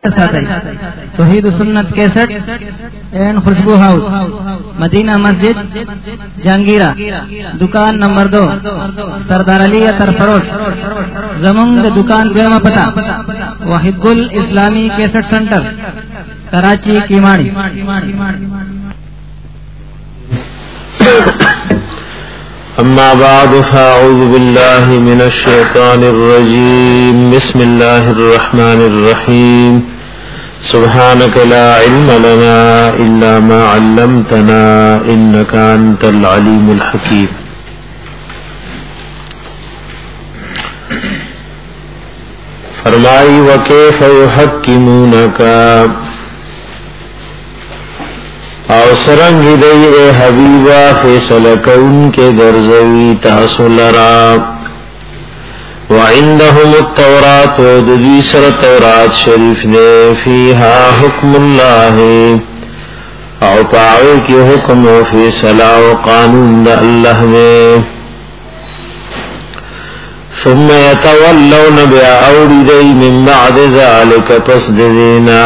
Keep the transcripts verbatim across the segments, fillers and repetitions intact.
Towhid Sunnat cassette and Khushboo house, Madina Masjid, Jahangira, दुकान नंबर दो, सरदार अली अतर फरोश। जमुंग दुकान बेमा पता वाहिदुल इस्लामी कैसेट सेंटर, कराची कीमाड़ी। अम्मा बाद फ़अऊज़ु बिल्लाहि मिनश शैतानिर रजीम। बिस्मिल्लाहिर रहमानिर रहीम। सुब्हानक ला इल्म लना इल्ला मा अल्लमतना इन्नका अंतल अलीमुल हकीम। फरमाई व कैफ़ युहक्किमूनका, और सरंग दई ए हबीबा फैसला कौन के गर्जवी तासुलरा। व इंदहुम तौरात दुदी सर तौरात शरीफ ने फीहा हुक्मुल्लाह, और पावे के हुक्म व फैसला व कानून द अल्लाह में। सुम्म यतवल्लौन बिअऔरी दई मिन बाद ज़ालिक पस देना।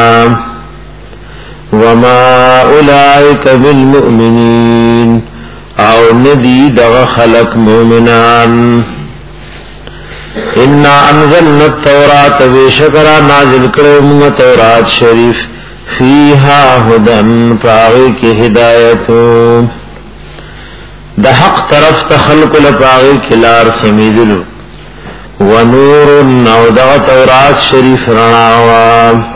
वमा उलाइक बिलमुमिनीन, और नदी दगा खलक मोमिनान। इन्ना अंज़लना तौरात, बेशकरा नाजिल करे मुँह तौरात शरीफ, फीहा हुदन, पागे की हिदायतों, दहक तरफ तखलकुल पागे खिलार समीदुल। व नूरुन, और दगा तौरात शरीफ रणावा।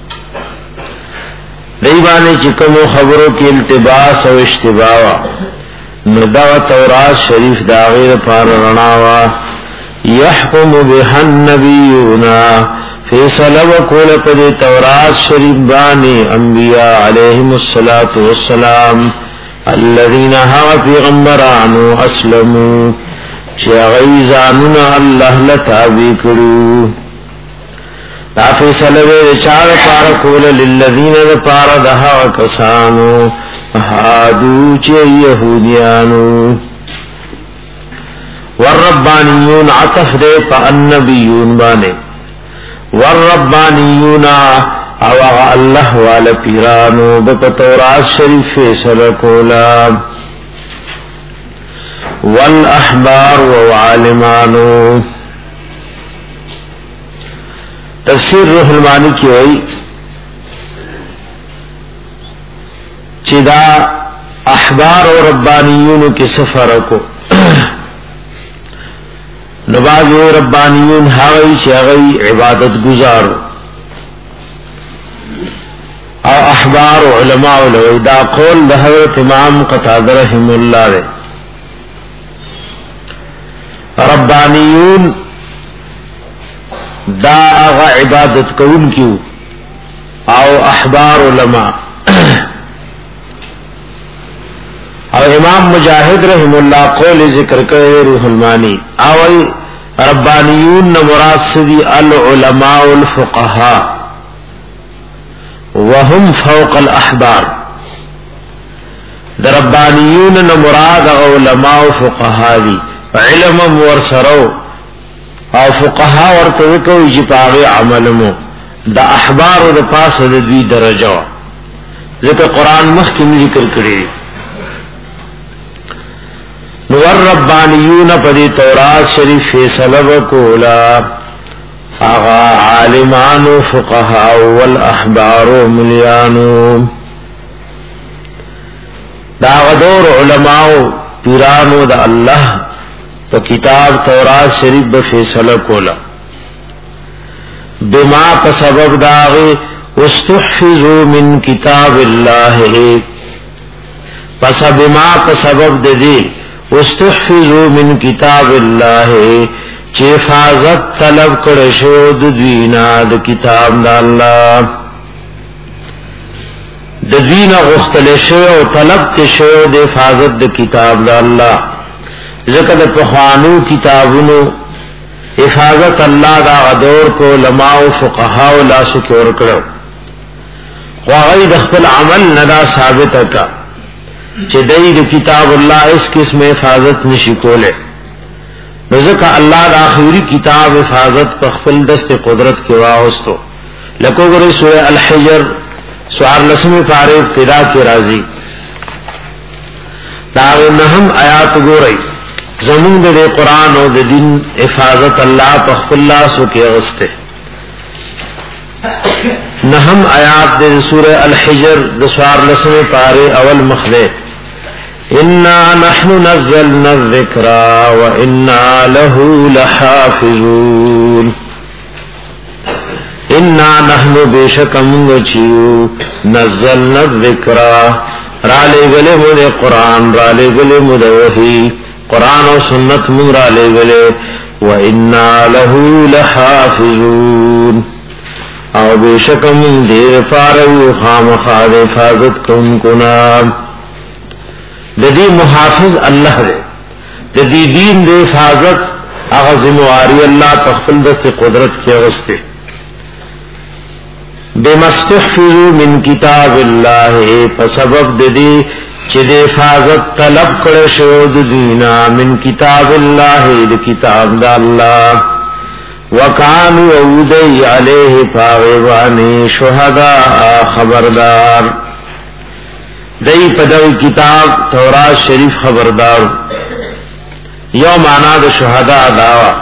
दईबाने चिकमो खबरों की इल्तिबास और इश्तिबावा, नदा तौरात शरीफ दागिर पार रणावा। यहकुम बिहन नबीयूना, फैसला वकुल पदे तौरात शरीफ बानी अंबिया अलैहिमुस्सलातु वस्सलाम। अल्लज़ीना हा पैगंबरानो अस्लमू, चगई जानूना अल्लाह लताबी करू। ताफी सलवे चार पार कोल लिल्लज़ीन पार दहा कसानो, हादू चे यहूदियानो। वर्रब्बानियून, अतफ दे पा अन्नबीयून बाने। वर्रब्बानियून, अवा अल्लाह वाला पीरानो, बक तौरात शरीफ फैसला कोला। वल अहबार व आलिमानो, तफसीर रूहुल मानी की वही चिदा अहबार और रब्बानियून के सफर को नवाज रब्बानियून हागई चागई इबादत गुजारो, और अहबार उलमा उलदा कौल हज़रत इमाम क़तादा रहमहुल्लाह रे। रब्बानियून दा आगा इबादत कौन क्यों, आओ अहबार उलमा। और इमाम मुजाहिद रहमहुल्लाह कौल जिक्र करे रूहुल मानी, आवई रब्बानियून न मुराद सदी अल उलमा उल फुक़हा, वहुम फौक़ अल अहबार। द रब्बानियून न मुराद उलमा व फुक़हा दी, इल्म वरसरो और फुक़हा और तवको जिपावे अमल मो। द अहबार और पास द्वी दरजा जिक्र कुरान मुख्किम जिक्र करे। वर रब्बानियून पदी तौरात शरीफ फैसला कोला, आगा आलिमानो फुक़हा वल अहबारो मुलियानो। दागदोर उलमाओ पीरानो द अल्लाह तो किताब तौरात शरीफ ब फैसला कोला। बिमा का सबब दागे उस्तुहफिज़ू मिन किताबिल्लाह, पसा बिमा का सबब दे दे उस्तुहफिज़ू मिन किताबिल्लाह, चे हिफाजत तलब कर शोद दीना द किताब द अल्लाह। द दीना गुख्तल शो तलब के शोद हिफाजत द किताब द अल्लाह। ज़िक्र पुखानू किताबुनो हिफाजत अल्लाह दा अदौर को लमाओ फुक़हाओ ला सिक्योर करो। ख्वाही दख्ल अमल नदा साबित का चिदई द किताब अल्लाह इस किस्म हिफाजत निशिकोले। ज़िक्र अल्लाह दा आखिरी किताब हिफाजत पर खफल दस्त कुदरत के वास्तो لکو گری سورہ الحجر سوار لسمی پارے ابتدا کی رازی داغ نہم آیات گوری زمون دے قرآن و دے دین حفاظت اللہ پخف اللہ سو کے غستے نہم آیات دے سورہ الحجر دسوار لسمی پارے اول مخلے انا نحن نزلنا الذکر و انا له لحافظون انا نحن بیشک منگ چیو نزلنا الذکر را لے گلے مدے قرآن را لے گلے مدے وحی قرآن و سنت من را لے گلے و انا له لحافظون او بیشک من دیر فارو خام خاد حفاظت کن کنام ددی محافظ اللہ دے ددی دین دے حفاظت اغزمواری اللہ تخفل دست قدرت کے غستے بمستحفظو من کتاب اللہ فسبب ددی چد حفاظت طلب کرشو دینا من کتاب اللہ دی کتاب دا اللہ وکانو اودی علیہ پاغیبانی شہداء خبردار دی پدو کتاب تورات شریف خبردار یو معنی دا شہداء دعوی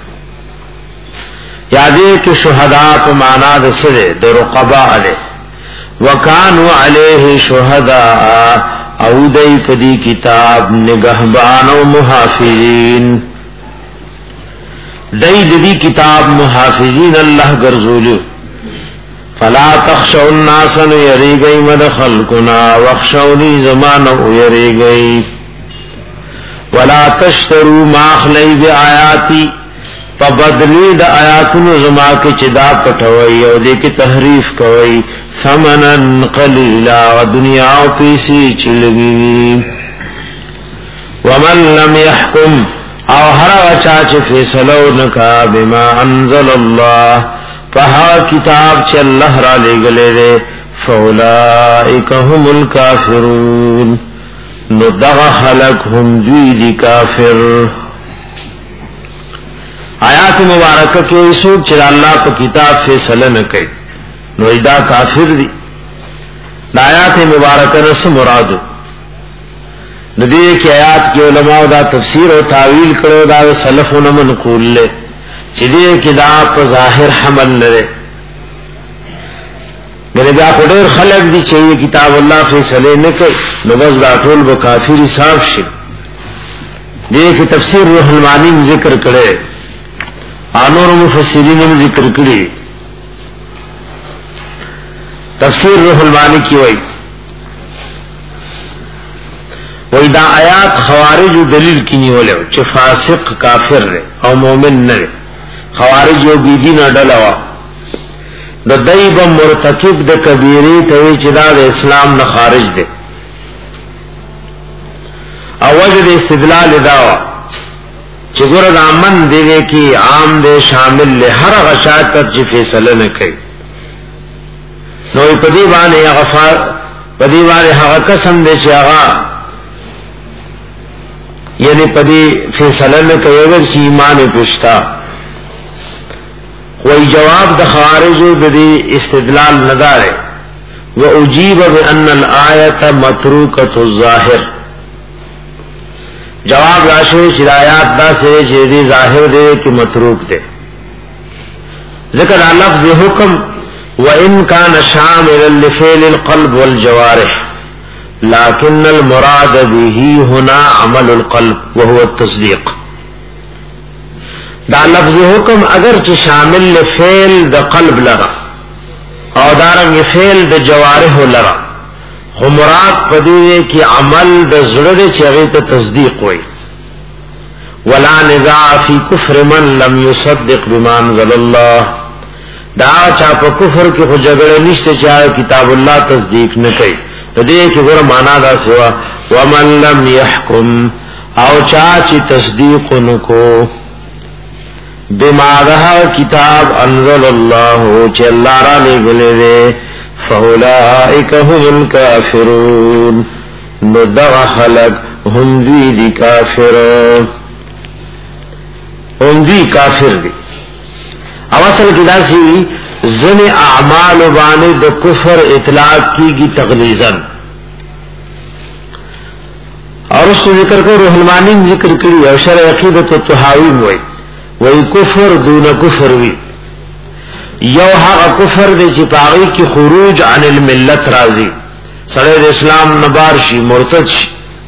یادی کہ شہداء کو معنی دا سرے دا رقباء علیہ وکانو علیہ شہداء او دی پدی کتاب نگہبان و محافظین دی دی کتاب محافظین اللہ گرزولو فلا تخشوا الناس یری گئی مد خلقنا وخشونی زمانو یری گئی ولا تشتروا ماخلی بی آیاتی فبدلی دا آیاتن زما کے چدا پٹھوئی او دے کی تحریف کوئی ثمنا قلیلا و دنیا و پیسی چلگی ومن لم يحکم او ہر وچاچ فیصلو نکا بما انزل اللہ فہا کتاب چ اللہ را لے گلے دے فاولائک هم الکافرون ندغ خلق هم دوی دی کافر آیات مبارکہ کے سوک چر اللہ کو کتاب فیصلہ نہ کئی نویدہ کافر دی آیات مبارکہ نس مرادو ندی کی آیات کی علماء دا تفسیر و تعویل کرو دا سلف و نمنقول لے چدی کی دا پا ظاہر حمل لرے میرے دا پڑیر خلق دی چاہیے کتاب اللہ فیصلے نکے نبز دا طول با کافر صاف شد دی کی تفسیر روح المعانی میں ذکر کرے آنور مفسرین میں ذکر کری تفسیر روح المعانی کی وئی وی دا آیات خوارج و دلیل کی نیولے چھ فاسق کافر رے او مومن نرے خوارج و بیدین اڈلوا دا دیب مرتکب دا کبیری توی چھ دا دا اسلام نا خارج دے او وجد استدلال داوا چھ گرد آمن دے دے کی عام دے شامل لے ہر غشات تر چھ فیصلہ نکے نوی پدی بانے غفار پدی بانے حقا قسم دے چھ آغا یعنی پدی فیصلہ نکے اگر چھ ایمان پشتا وی جواب د خوارج د استدلال ندارے و اجیب بان الایت متروکۃ الظاہر جواب راشو ہدایات دا سے جدی ظاہر دے کہ متروک دے ذکر لفظ حکم وان کان شاملا لفعل القلب والجوارح لكن المراد به هنا عمل القلب وهو التصديق دا لفظ حکم اگرچہ شامل لفعل دا قلب لرا او دارنگ فعل دا جوارح لرا خو مراد پدیدے کی عمل دا زرد چغیت تصدیق ہوئی ولا نزاع فی کفر من لم يصدق بما انزل اللہ دا چاپ کفر کی خو جگڑ نشت چاہے کتاب اللہ تصدیق نکئی تو دے کی گر مانا دا سوا ومن لم يحکم او چاچی تصدیق نکو بما رہا کتاب انزل اللہ چھ اللہ را لے گلے دے فاولائک هم الکافرون ندغ خلق ہم دی دی کافر ہم دی کافر دی او اصل کی دا سی زن اعمال باندې د کفر اطلاق کیږي تغلیظا. اور اس ذکر کو روح المانی ذکر کړي او شرع عقیدۃ الطحاوی وای وای کفر دون کفر وی یو هغه کفر دی چې پاغي کی خروج عن الملت راضی سره د اسلام نبار شي مرتد شي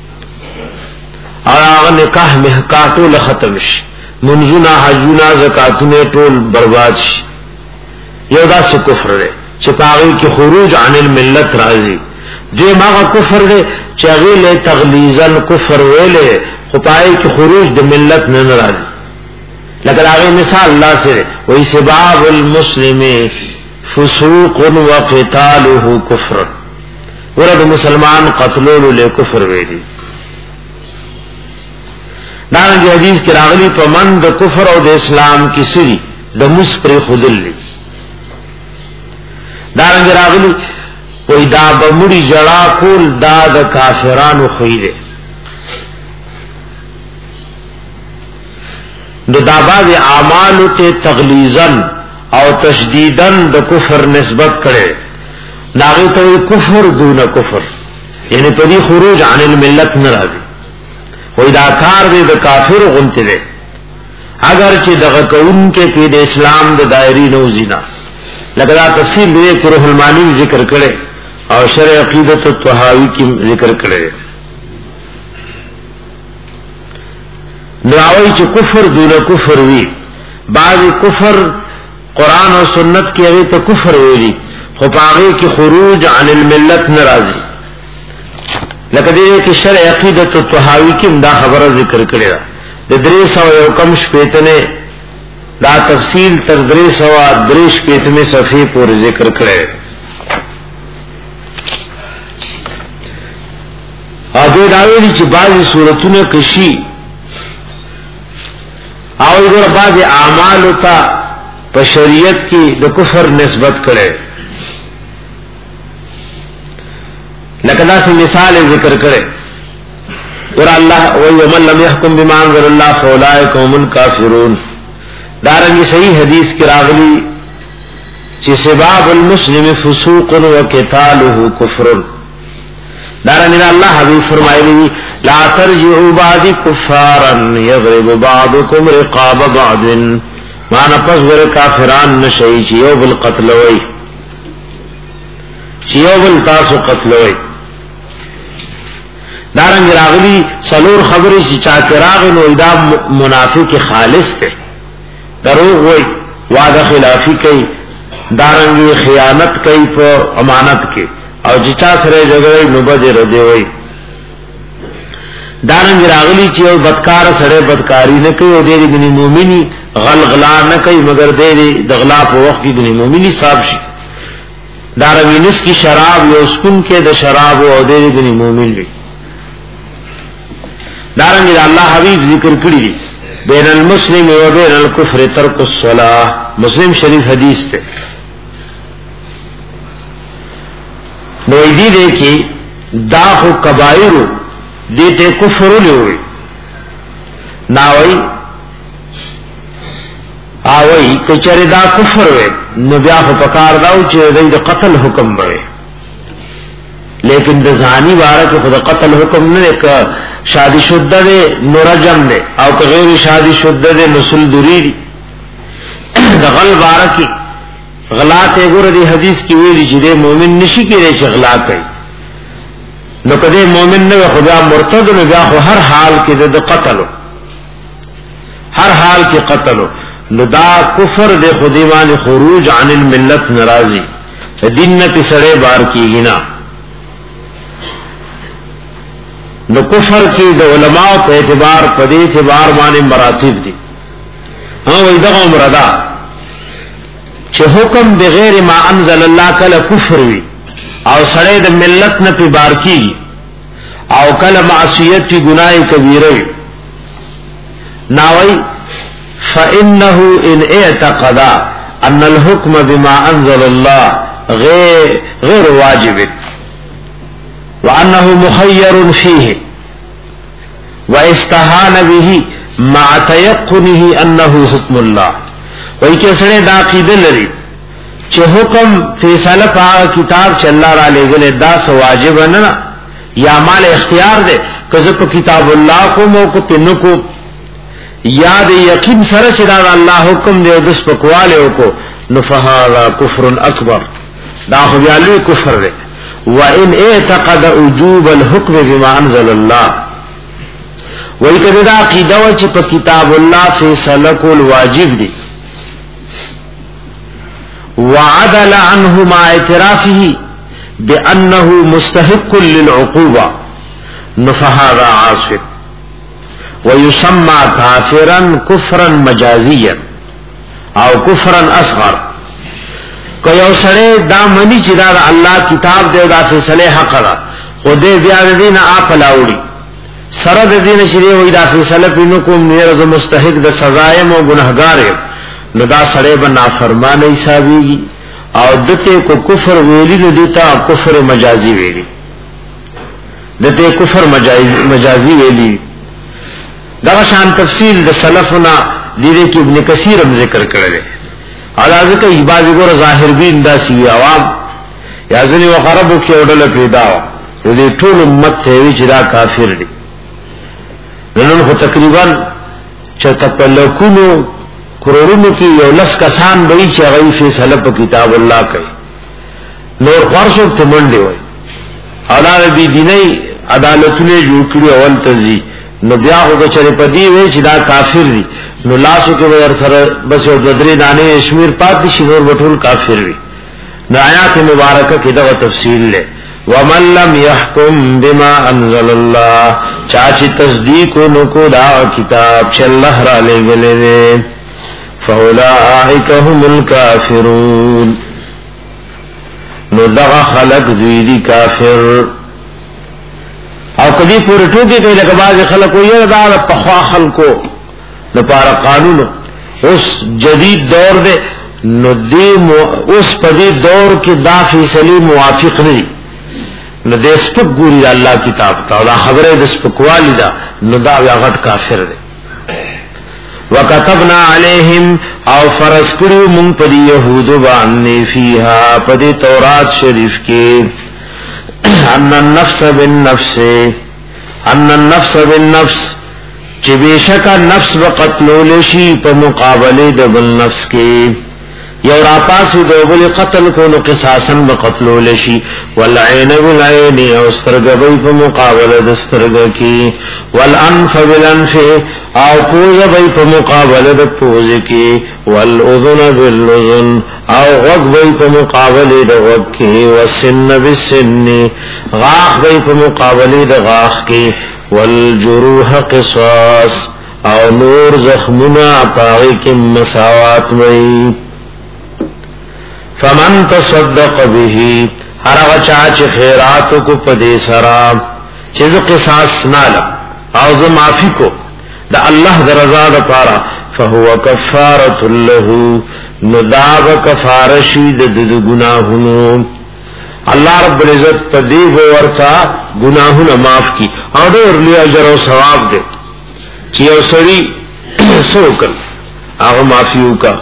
هغه نکاح محکا ټول ختم شي منځونه حجونه زکاتونه ټول برباد شي. یو دا څه کفر دی چې پاغي کی خروج عن الملت راضی. دې ماغه کفر دی چې هغه له تغلیظا کفر ویلې خو پای کی خروج د ملت نه ناراضي. لکه هغه مثال الله سره وای سباب المسلم فسوق وقتاله کفر. ورته مسلمان قتلولو له کفر ویلي. دا د حدیث کې راغلي په من د کفر او د اسلام کې سری د مس پر خودلی. دا راغلي وای دا بمړي جړا کول دا د کافرانو خیره. نو دا بعض اعمال ته تغلیظا او تشدیدا د کفر نسبت کړي ناغه ته کفر دون کفر یعنی په دې خروج عن الملت ناراضي. وای دا کار دې د کافر غونته دي اگر چې دغه کون کې په د اسلام د دایری نو زینا. لکه دا تفصیل دې روح المانی ذکر کړي اور شرع عقیدۃ الطحاوی کی ذکر کرے. نراوی چی کفر دون کفر وی بعض کفر قرآن و سنت کی اگے تو کفر ویلی خپاغی کی خروج عن الملت نرازی. لکہ دیئے کہ شرع عقیدۃ الطحاوی کی دا خبر ذکر کرے دا دری سو یوکم شپیتنے دا تفصیل تر دری سو دری شپیتنے صفحے پور ذکر کرے. او دې داویلی چې بعضی صورتونه کشي او دغه بعضی اعمال ته په شریعت کې د کفر نسبت کړي. لکه دا څه مثال ذکر کړي ور الله او من لم يحكم بما انزل الله فاولئك هم الكافرون. دارنګه صحیح حدیث کې راغلي چې سباب المسلم فسوق وقتاله کفر. دارنگی اللہ حبیب فرمائے لا ترجعوا بعد کفارا یضرب بعضکم رقاب بعض مانا پس ور کافران نشئی چیو بالقتلوئی چیو بالتاسو قتلوئی. دارنگی راغلی سلور خبری چی چاکراغ نو ادا منافق خالص تے دروغ ہوئی وعدہ خلافی کئی دارنگی خیانت کئی پا امانت کے او جچا سره جګړې نو بده ردی وای. دارنګ راغلی چې او بدکار سره بدکاری نه کوي او دې د مؤمنی غلغلا نه کوي مگر دې د غلا په وخت کې د مؤمنی صاحب شي. دارنګ نس کی شراب یو سکون کې د شراب او دې د مؤمن وي. دارنګ الله حبیب ذکر کړی دی بین المسلم و بین الکفر ترک الصلاة. مسلم شریف حدیث ته نو ایدی دے کی دا خو کبائرو دیتے کفرو لیوئی ناوئی آوئی کچر دا کفر وے نو بیا خو پکار داو چه دی دا قتل حکم بوے. لیکن دا زانی بارا که خود قتل حکم نه که شادی شدہ دے نو رجم دے او که غیر شادی شدہ دے نسل دوری دی. دا غل بارا کی غلا ته ګور دی حدیث کې ویلي چې د مؤمن نشي کېږي چې غلا کوي. نو کله مؤمن نه خدا مرتد نه بیا خو هر حال کې د قتل هر حال کې قتل نو دا کفر د خدای باندې خروج عن الملت ناراضي دین نه سره بار کیږي نه. نو کفر کې د علماء په اعتبار په دې اعتبار باندې مراتب دي. ها وې دا مردا چې حکم بغیر ما انزل الله کله کفر وی او سره د ملت نه په بار کی او کله معصیت کی گناہ کبیره وی ناوی فانه ان اعتقد ان الحكم بما انزل الله غیر غیر واجب وانه مخير فيه واستهان به مع تيقنه انه حكم الله وای کې سره دا عقیده لري چې حکم فیصله په کتاب چې الله را لګل دا سو واجب نه یا مال اختیار ده کزه په کتاب الله کو مو کو تنو کو یاد یقین سره چې دا الله حکم دی او د سپکواله کو نفها کفر اکبر دا خو بیا لوی کفر دی وان اعتقد وجوب الحكم بما انزل الله وای کده دا عقیده و چې په کتاب الله فیصله کول واجب دی وعدل عنه مع اعترافه بانه مستحق للعقوبه نفهذا عاصف ويسمى كافرا كفرا مجازيا او كفرا اصغر کو یو سره دا منی چې دا الله کتاب دی دا فیصله حق را خو دې بیا دې نه اپ لاوړي سره دې نه شری وې دا فیصله پینو کوم نه رز مستحق د سزایم او ګناهګار نو دا سره به نافرمانه حسابيږي او دته کو کفر ویلی نو دیتا کفر مجازي ویلی دته کفر مجازي مجازي ویلی دا شان تفصیل د سلفنا دې کې ابن کثیر هم ذکر کړل اذا ځکه ایباز ګور ظاهر بین داسي عوام یا ځنی وقربو کې وډل پیدا و دې ټول امت ته وی چې دا کافر دي نن خو تقریبا چې تپلکونو کرورونو کې یو لس کسان به چې هغه فیصله په کتاب الله کوي نور خرصو ته منډي وای اولاد دي دیني عدالتونه جوړ کړی اول تزي نو بیا هغه چې په دې وی چې دا کافر دي نو لاسو کې ور سره بس یو بدري دانه شمیر پات دي شنور وټول کافر وي نو آیات مبارکه کې دا تفصیل له ومن لم يحكم بما انزل الله چاچی تصدیق نو کو دا کتاب چې الله را لګلې فاولئک هم الکافرون نو دا خلق دوی دي کافر او کدی پورې ټوکی کوي لکه باز خلکو یې دا په خوا خلکو لپاره قانون اوس جدید دور دی نو دی اوس په دې دور کې دا فیصله موافق نه دي نو د سپک ګوري الله کتاب ته دا خبره د سپکوالی دا نو دا غټ کافر دی وکتبنا علیہم او فرض کړو مونږ په يهود باندې فیها په دې تورات شریف کې ان النفس بالنفس ان النفس بالنفس چې بشکا نفس وقتلول شي په مقابله د بل نفس کې یو را پاسې د بل قتل کولو قصاصا وقتلول شي والعين بالعين او سترګې په مقابله د سترګې کې والانف بالانف او پوز په مقابله د پوز کې والاذن بالاذن او غوږ په مقابله د غوږ کې والسن بالسن غاښ په مقابله د غاښ کې والجروح قصاص او نور زخمنا پاغی کی مساوات وی فمن تصدق به هر غچا چه خیراتو کو پدی سرا چیز قصاص نالا او زو معافی کو دا اللہ دا رضا دا پارا فهو کفارت له نداب کفارشی دا دا گناہنو اللہ رب العزت تدیب ورطا گناہونا معاف کی او دور لی اجر و ثواب دے چی او سری سوکن آغا معافیو کا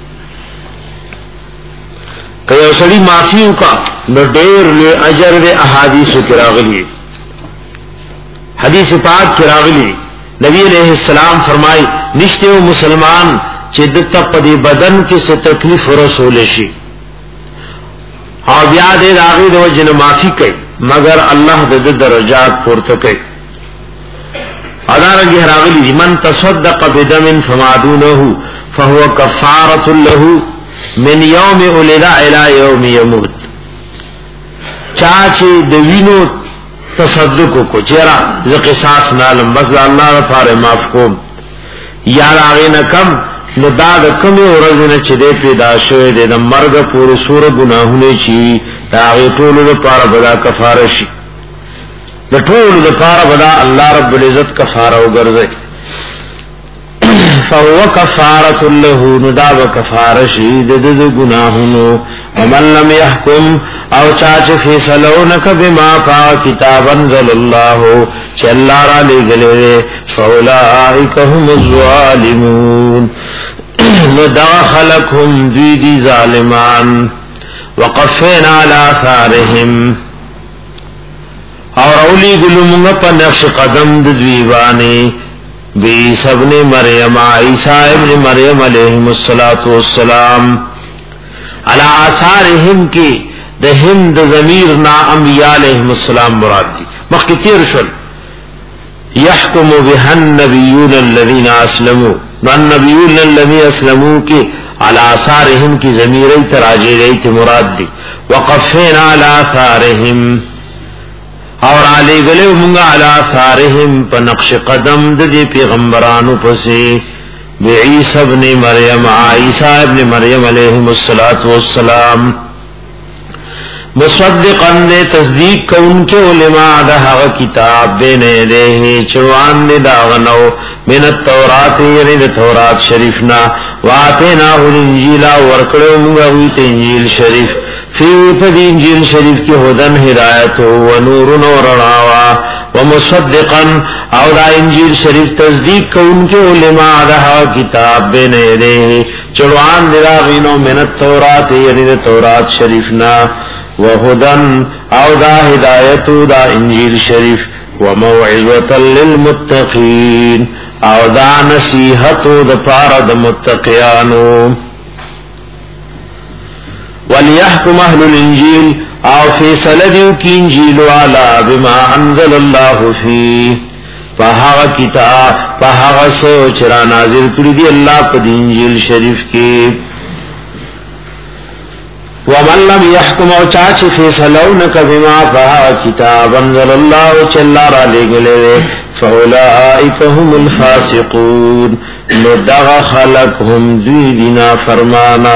کہ او سری معافیو کا نو دور لی اجر دے احادیث کی راغلی حدیث پاک کی راغلی نبی علیہ السلام فرمائی نشتے و مسلمان چی دتا پدی بدن کی سے تکلیف رسول شی او بیا دې راغی د وجن معافي کوي مگر الله د درجات پورته کوي ادارنګ راغلی من تصدق بدم فما دونه فهو كفاره له من يوم ولد الى يوم يموت چاچی د وینو تصدق کو چیرې ز قصاص نالم بس الله لپاره معاف کوم یا راغی نه کم نو دا د کومه ورځ نه چې دې پیدا شوی د مرګ پورې سور ګناهونه چی دا ټول لپاره بدا کفاره شي د ټول لپاره بدا الله رب العزت کفاره وګرځي فهو کفاره له ندا وکفاره شي د دې ګناهونو ومن لم يحكم او چا چې فیصلو نک بما پا کتاب انزل الله چې الله را لګلې فاولائک هم الظالمون نو دا خلقهم دوی دی ظالمان وقفینا علی آثارهم اور اولی گلومنگا پا نقش قدم دوی بانی بعیسی ابن مریم عیسی ابن مریم علیہم السلام علی آثارهم کی دہم د ضمیر نا انبیاء علیہم السلام مراد دی مخی تیر شل یحکم بها النبیون الذین اسلموا والنبیون الذین اسلموا کی علی آثارهم کی ضمیری تراجی رئی مراد دی وقفینا علی آثارهم اور علی گلے منگا علی آثارهم پا نقش قدم دی پیغمبرانو پسی بعیسی ابن مریم عیسی ابن مریم علیہم السلام مصدقاً دے تصدیق کا ان کے علماء دہا کتاب بین یدیہ چوان دے داغنو من التورات یعنی دے تورات شریفنا واتیناہ الانجیلہ ورکڑو مگاویت انجیل شریف فی پد انجیل شریف کی ہدن ہدایت و نور نورناوا ومصدقاً او دا انجیل شریف تصدیق کا ان کے علماء دہا کتاب بین یدیہ چوان دے داغنو من التورات یعنی دے تورات شریفنا وهدن او دا ہدایت دا انجیل شریف وموعظة للمتقین او دا نصیحت دا پارد متقیانو ولیحکم اہل الانجیل او فیصل دیو کی انجیل والا بما انزل اللہ فی پہاغ کتاب پہاغ سوچ را نازل کری دی اللہ پا دی انجیل شریف کی ومن لم يحكم او چاچ فیصلونک بما فها کتاب انزل الله چلا را لگلے فاولئک هم الفاسقون ندغ خلقهم دوی دینا فرمانا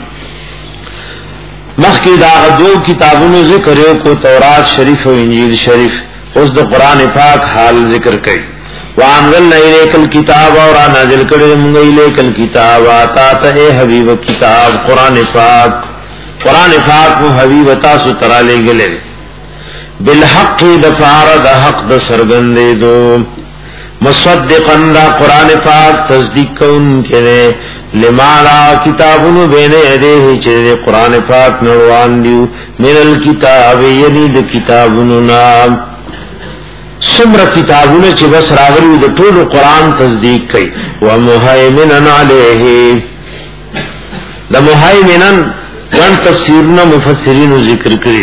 مخی دا دو کتابونو ذکر کو تورات شریف و انجیل شریف اس دو قرآن پاک حال ذکر کئی وانزلنا الیک الکتاب اور نازل کرے منگا الیک الکتاب آتا تا اے حبیب کتاب قرآن پاک قرآن پاک و حبیب تاسو ترا لے گلے بالحق دفار دا حق دا سرگندے دو مصدقاً دا قرآن پاک تصدیق کن کے لمالا کتابونو بین ایدے چرے قرآن پاک نروان دیو من الکتاب یعنی دا کتابونو نام سمر کتابونو چی بس راغلو دا طول قرآن تصدیق کئی ومحیمنن علیہ دا محیمنن وان تفسیرنا مفسرین ذکر کری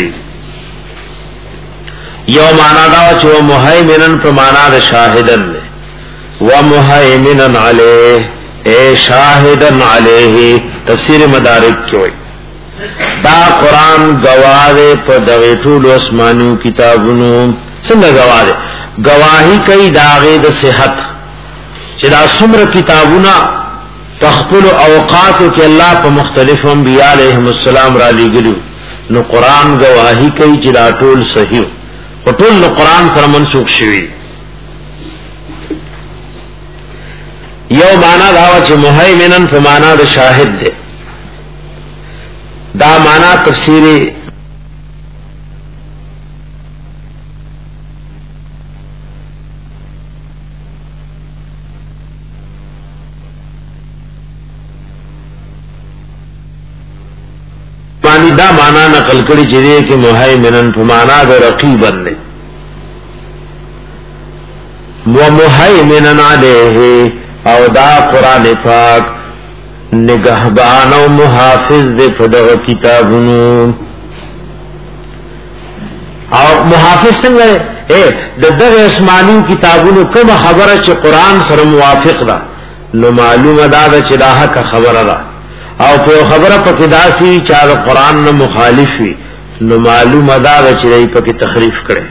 یو مانا دا چو محیمنن پر مانا دا شاہدن و محیمنن علیہ اے شاہدن علیہ تفسیر مدارک کیوئی دا قرآن گواہ پر دغیطول اسمانیو کتابونو سنگا گواہ دے گواہی کئی داغی دا صحت چی دا سمر کتابونا تخپل اوقاتو کہ اللہ پا مختلف انبیاء علیہم السلام را لی گلیو نو قرآن گواہی کئی چلا ٹول صحیح و ٹول نو قرآن سر منسوخ شوی یو مانا داوا چھ محیمنن پا مانا دا شاہد دے دا مانا تفسیری دا مانا نقل کری چرے کہ محیمنن فمانا دا رقیبن نے ومحیمنن علیہ او دا قرآن پاک نگہبان و محافظ دے فدغ کتابنو او محافظ سنگا اے دغ اسمانی کتابنو کم خبر چی قرآن سر موافق دا نو معلوم دا دا چی دا حق خبر دا او په خبره پکې داسي چې د قران نه مخالف وي نو معلومه ده چې دای په کې تخریف کړي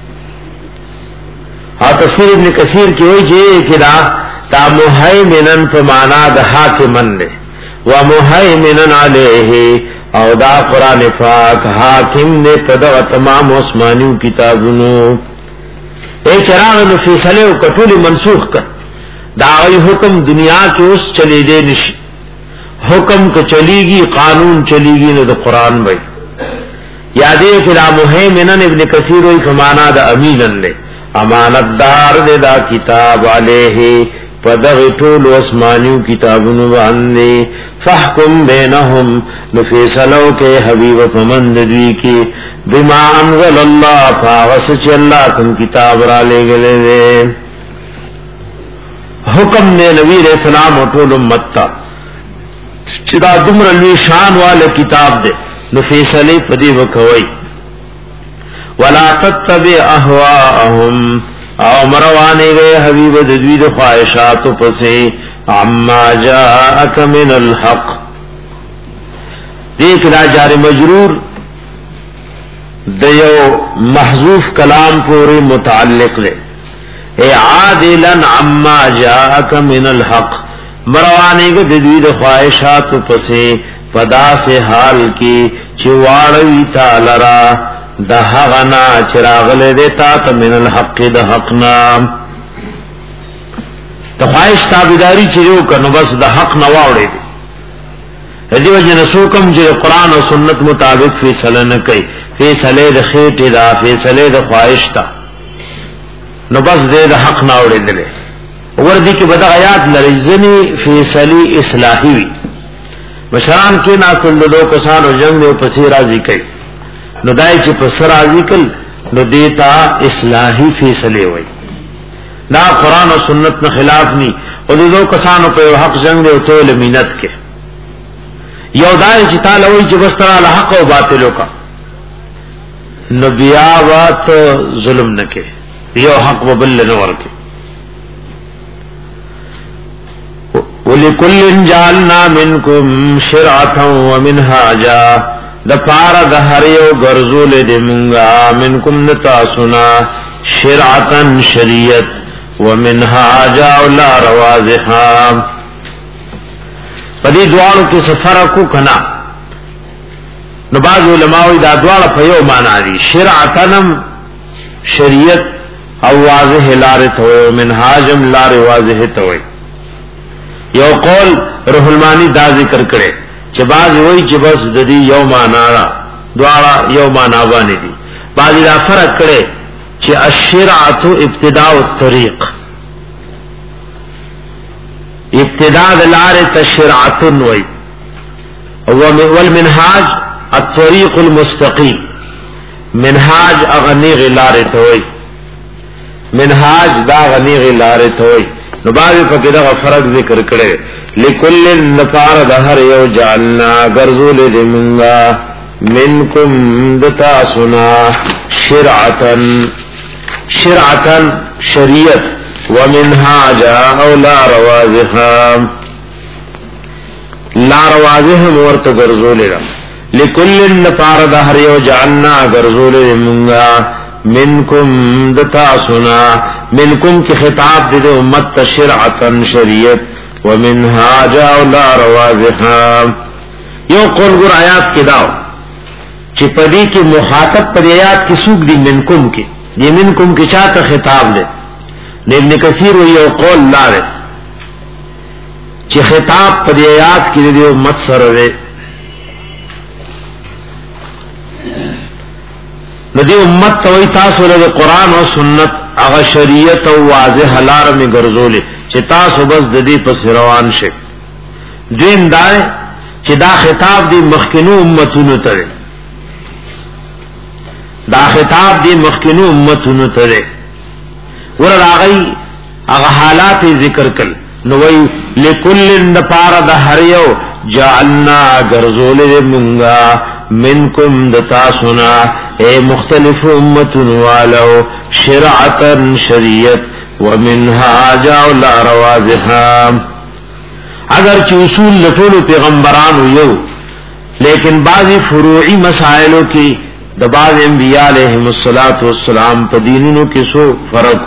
او تفسیر ابن کثیر کې وایي چې دا تا محیمنن په معنا د حاکمن نه و محیمنن علیه او دا قران پاک حاکم نه په دغه تمام آسماني کتابونو اے چراغ نو فیصله او کټول منسوخ کړ دا غي حکم دنیا کې اوس چلی دی نشي حکم کو چلی گی قانون چلی گی نو دا قرآن بھائی یادے کہ لا محیمنن ابن کثیر وی فمانا دا امینن لے امانت دار دے دا کتاب علیہ پدغ ټول اسمانیو کتابونو باندې فحکم بینهم نفیسلو کې حبیب فمند دوی کې بما انزل الله فاغس چې الله کوم کتاب را لګلې حکم نے نبی علیہ السلام او ټول امت ته چې دا دومره لوی شان والے کتاب دی نو فیصله پدې وکوي ولا تتبع اهواهم او مروانه گئے حبیب د دوی د خواہشات پسې عما جاءك من الحق دیکھ را جار مجرور د یو محذوف کلام پورې متعلق لے اے عادلا عما جاءك من الحق مروانه گئے د دوی د خواہشات پسې پدا سے حال کی چواړوي تعالی را د هغنا چراغله دیتا ته من الحق د حقنا ته خواهش تابعداري چیرو کنو بس د حق نه واوړي دې وجه نه سوکم چې قرآن او سنت مطابق فیصله نه کوي فیصله د خېټه دا فیصله د خواهش تا نو بس دې د حق نه واوړي دې وردی کې بد آیات لري ځنی فیصله اصلاحي وي مشران کې ناسل دو کسانو جنگ او پسې راځي کوي نو دای چې په سر راځي کل نو دیتا اصلاحي فیصله وي دا قرآن او سنت نه خلاف ني او دو کسانو په حق جنگ او ټول مینت کې یو دای چې تعالی وایي چې بس تعالی حق او باطل کا نو بیا وات ظلم نه کې یو حق وبل نه ورکه ولکل جعلنا منکم شرعة ومنهاجا د پارا د هر یو ګرځول دې مونږه منکم نتا سنا شرعتن شریعت ومنهاجا ولا روازها پدې دوالو کې سفر کو کنا نو بعض علماء دا دواله په یو معنا دي شرعتنم شریعت او واضح لار ته او منهاجم لار واضح ته وي یو قول روح المانی دا ذکر کړي چې باز وای چې بس د دې یو معنا را دواړه یو معنا باندې دي باز دا فرق کړي چې الشرعه ابتداء الطريق ابتداء دلار تشرعه وای او والمنهاج الطريق المستقيم منهاج اغنی غلار توي منهاج دا غنی غلار توي نو باندې په کې دا فرق ذکر کړي لکل نفار د هر یو جعلنا غرذول دې منغا منکم دتا سنا شرعتن شرعتن شریعت ومنهاجا او لا روازها لا روازهم ورته غرذول لکل نفار د هر یو جعلنا غرذول دې منغا منکم دتا سنا منکم کی خطاب دے دے امت شرعتن شریعت ومنهاجا ولا روازها یو قول ګر آیات کې داو چې پدې کې مخاطب پر آیات کې سوق دي منکم کې یہ منکم کې چاته خطاب دے ابن کثیر یو قول لاره چې خطاب پر آیات کې دے امت سره دے ندی امت توي تاسو له قرآن او سنت هغه شریعت او واضح لار می ګرځولې چې تاسو بس د دې په روان شئ دین دار چې دا خطاب دی مخکینو امتونو ته دا خطاب دی مخکینو امتونو ته ور راغی هغه حالات ذکر کړ نو وی لکل نفار د هر یو جعلنا ګرځولې مونږه منکم دتا سنا اے مختلف امتن والو شرعتن شریعت ومنهاجا ولا روازها اگر چې اصول لټول پیغمبرانو یو لیکن بعضی فروعی مسائلو کې د بعض انبیاء علیهم الصلاۃ والسلام په دینونو کې سو فرق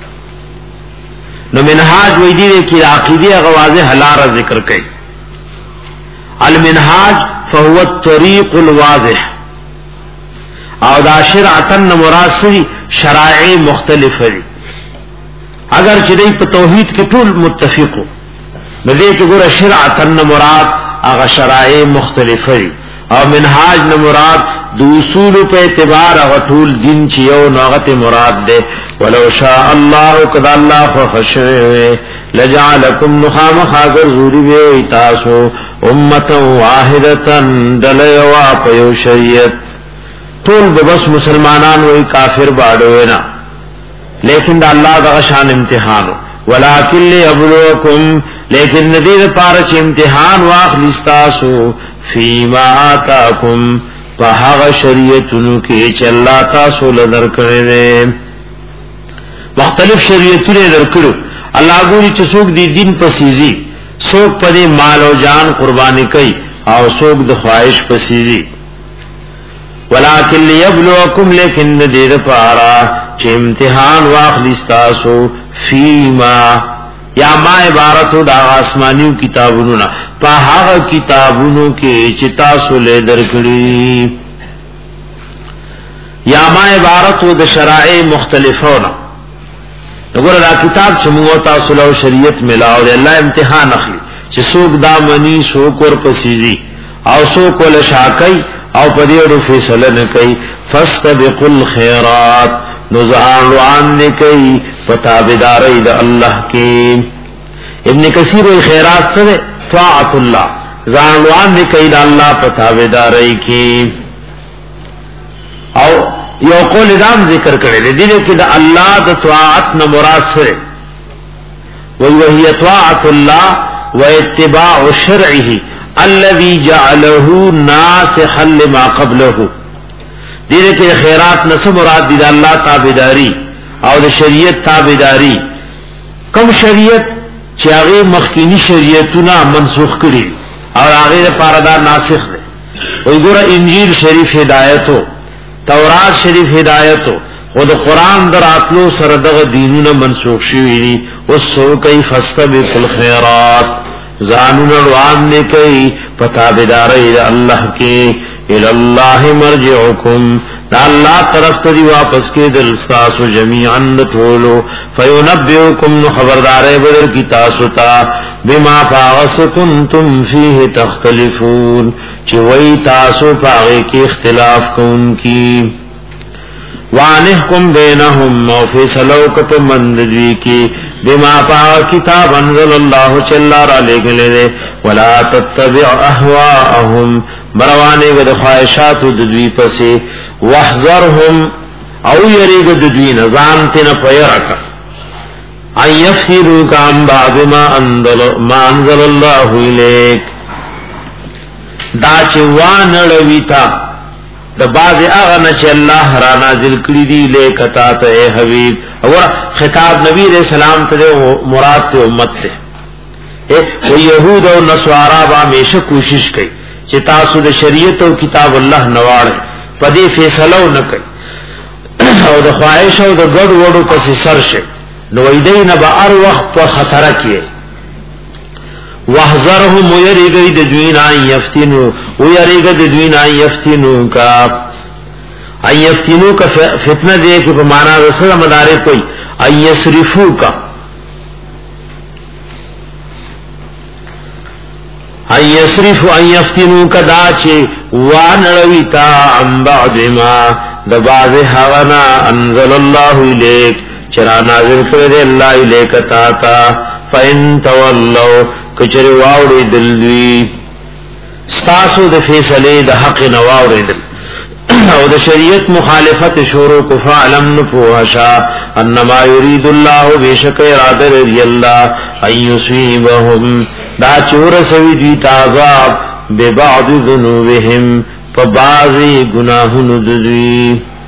نو منهاج وې دي کې عقیده غواز حلال ذکر کړي المنهاج فهو الطريق الواضح او دا شرعتن مراد سری شرائع مختلفه دي اگر چې دې په توحید کې ټول متفقو نو دې کې ګوره شرعتن مراد هغه شرائع مختلفه دي او منهاج نه مراد د اصول په اعتبار غټول دین چې یو نغت مراد ده ولو شاء الله قد الله فخشوه لجعلكم نخام خاگر زوری وی تاسو امتا واحدتا دلیوا پیو شریعت طول بس مسلمانان وی کافر باڑوینا لیکن دا اللہ دا شان امتحانو ولیکن لیبلوکم لیکن ندید پارچ امتحان واخلستاسو فیما آتاکم پہاغ شریعتنو کی چھ اللہ تاسو لدر کرنے مختلف شریعتو لدر کرو اللہ گوری چھ سوک دی دین پسیزی سوک پدی مال و جان قربانی کئی او سوک د خواہش پسیزی ولیکن لیبلوکم لیکن ندید پارا چھ امتحان واخلستاسو فیما یا ما عبارتو دا آسمانیو کتابونو نا پا حق کتابونو کے چتاسو لے درکڑی یا ما عبارتو دا شرائع مختلفونا نگور دا کتاب چمو تاسو لو شریعت ملاو دے اللہ امتحان اخلی چھ سوک دا منی سوک ور پسیزی او سوک ول شاکی او پدیڑو فیصلہ نکی فاستبقوا الخیرات نزعان روان نکی فتابداری دا اللہ کی ابن کثیر و خیرات سے طاعت اللہ زعان روان نکی دا اللہ فتابداری کی او یو قول ادام ذکر کرے دینے کہ دا اللہ دا طاعت نمراد سے وہی طاعت اللہ و اتباع شرعه الذي جعله ناسخا لما قبله دینے کہ خیرات نس مراد دی دا اللہ تابداری او دا شریعت تابداری کم شریعت چی آغی مخکینی شریعتونا منسوخ کری اور آغی دا پاردار ناسخ دے وی گورا انجیل شریف ہدایتو تورات شریف ہدایتو خود قرآن در آتلو سردغ دینونا منسوخ شویلی اس سو کئی فاستبقوا الخیرات زانون روان نے کئی پتابداری دا اللہ کے الاللہ مرجعکم دا اللہ طرف تدی واپس کے دل ستاسو جمیعاً دتولو فیونبیوکم نو خبردارے بدر کی تاسو تا بما پاغس کنتم فیہ تختلفون چی وی تاسو پاغے کی اختلاف کون کی وانحکم بینہم او فیصلو کپ منددوی کی بما پاغ کتاب انزل اللہ چلا را لے گلے دے ولا تتبع احواءہم بروانے گد خواہشات ددوی پسے وحذرہم او یری گد ددوی نظام تینا پیرکا ان یفسیروک عن بعد ما انزل اللہ الیک دا چوانڑوی تا دا بعض آغا نچے اللہ را نازل کری دی لے کتا تا اے حبیب اور خطاب نبی علیہ السلام تا دے مراد تے امت تے وہ یہود و نسوارا با ہمیشہ کوشش کئی چی تاسو دا شریعت و کتاب اللہ نوارے پدی فیصلو نکئی او دا خواہش او دا گڑ وڑو پسی سر شے نو ایدین با ار وقت پر خطرہ کیے وحذرهم ويريغ ددوین ان يفتنوا ويريغ ددوین ان يفتنوا کا ان يفتنوا کا فتنہ دے کہ بمانا رسول مدارے کوئی ان يصرفوا کا ان يصرفوا ان يفتنوا کا دا چے وان رویتا عن بعد ما دباز حوانا انزل الله الیک چرا نازل کرے اللہ الیک تا تا فَإِن تَوَلَّوْا کچری واوڑی دلوی ستاسو د فیصلے د حق نواوڑی دل او د شریعت مخالفت شورو کفا علم نپوحشا انما یرید اللہ بیشک ارادر رضی اللہ ان یصیبهم دا چور سوی دیت عذاب ببعض ذنوبهم فبعضی گناہن ددوی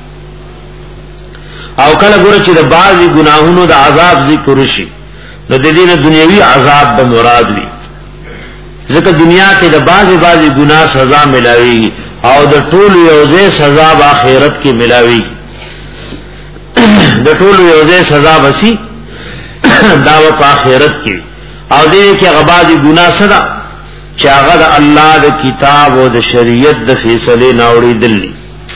او کل گرچی دا بعضی گناہن دا عذاب ذکر شی نو د دې دنیوي عذاب به مراد وي ځکه دنیا کې د بعضی بعضی ګناه سزا ملاوي او د ټول یوځه سزا په آخرت کې ملاوي د ټول یوځه سزا وسی دا په آخرت کې او دې کې غبادي ګناه صدا چې هغه د الله د کتاب او د شریعت د فیصله ناوړي دلی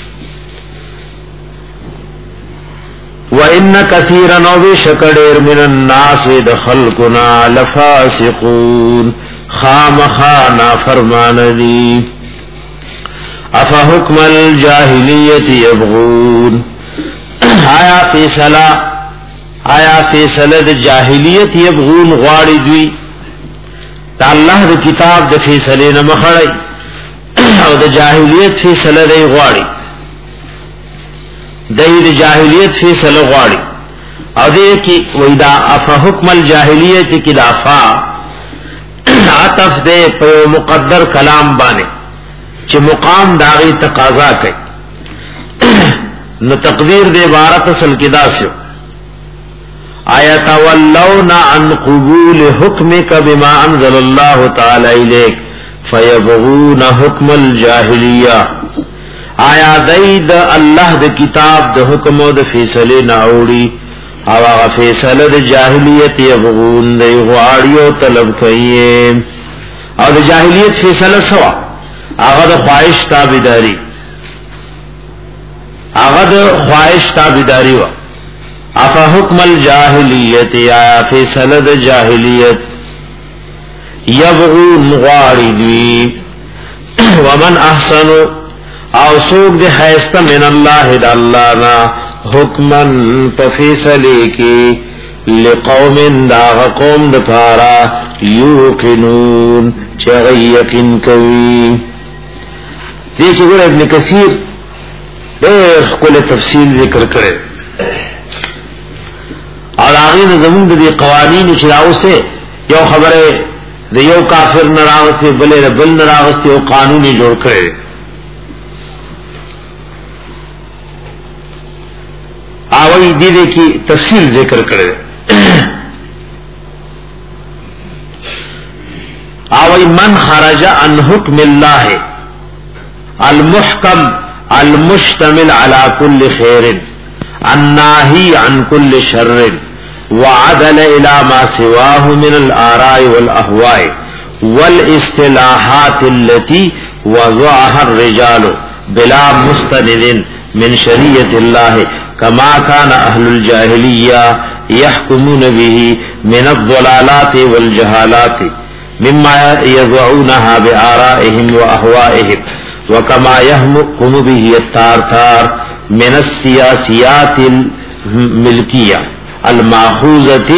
وَإِنَّ كَثِيرًا وَبِشَكَدِرْ مِنَ النَّاسِ دَخَلْقُنَا لَفَاسِقُونَ خَامَخَا نَافَرْمَانَ دِي افا حکم الجاہلیت یبغون آیا فیصلہ آیا فیصلہ د جاہلیت یبغون غواړي دوی دا الله د کتاب د فیصلې نه مخړی او د جاہلیت فیصله دی غواړي د جاہلیت فیصله غواړي او دې کې وېدا اف حکم الجاہلیت کې دافا عطف دې په مقدر کلام باندې چې مقام داغي تقاضا کوي نو تقدیر دې عبارت اصل کې داسو آیت ولون عن قبول حکمک بما انزل الله تعالی الیک فیبغون حکم الجاہلیہ آیا دید اللہ د کتاب د حکم او د فیصله ناوړي او هغه فیصله د جاہلیت یبغون دی غواړي او طلب کوي او د جاہلیت فیصله سوا هغه د خواهش تابعداري هغه د خواهش تابعداري وا افا حکم الجاہلیت یا فیصله د جاہلیت یبغون غواړي دوی ومن احسن او سوق د خیسته من الله د الله نا حکمن فیصله کی لقوم دا قوم د پارا یوقنون چې یقین کوي دې چې ګور ابن کثیر ډېر کله تفصیل ذکر کړي او هغه زمون د قوانین چې راوسه یو خبره د یو کافر نراغسته بلې بل نراغسته او قانوني جوړ کړي اوی دې دې کی تفصیل ذکر کړي اوی من خرج عن حکم الله المحكم المشتمل على كل خير الناهي عن كل شر وعدل الى ما سواه من الاراء والاهواء والاصطلاحات التي وضعها الرجال بلا مستند من شريعه الله كما كان اهل الجاهليه يحكمون به من الضلالات والجهالات مما يضعونها بآرائهم واهوائهم وكما يحكم به التارتار من السياسيات الملكيه الماخوذه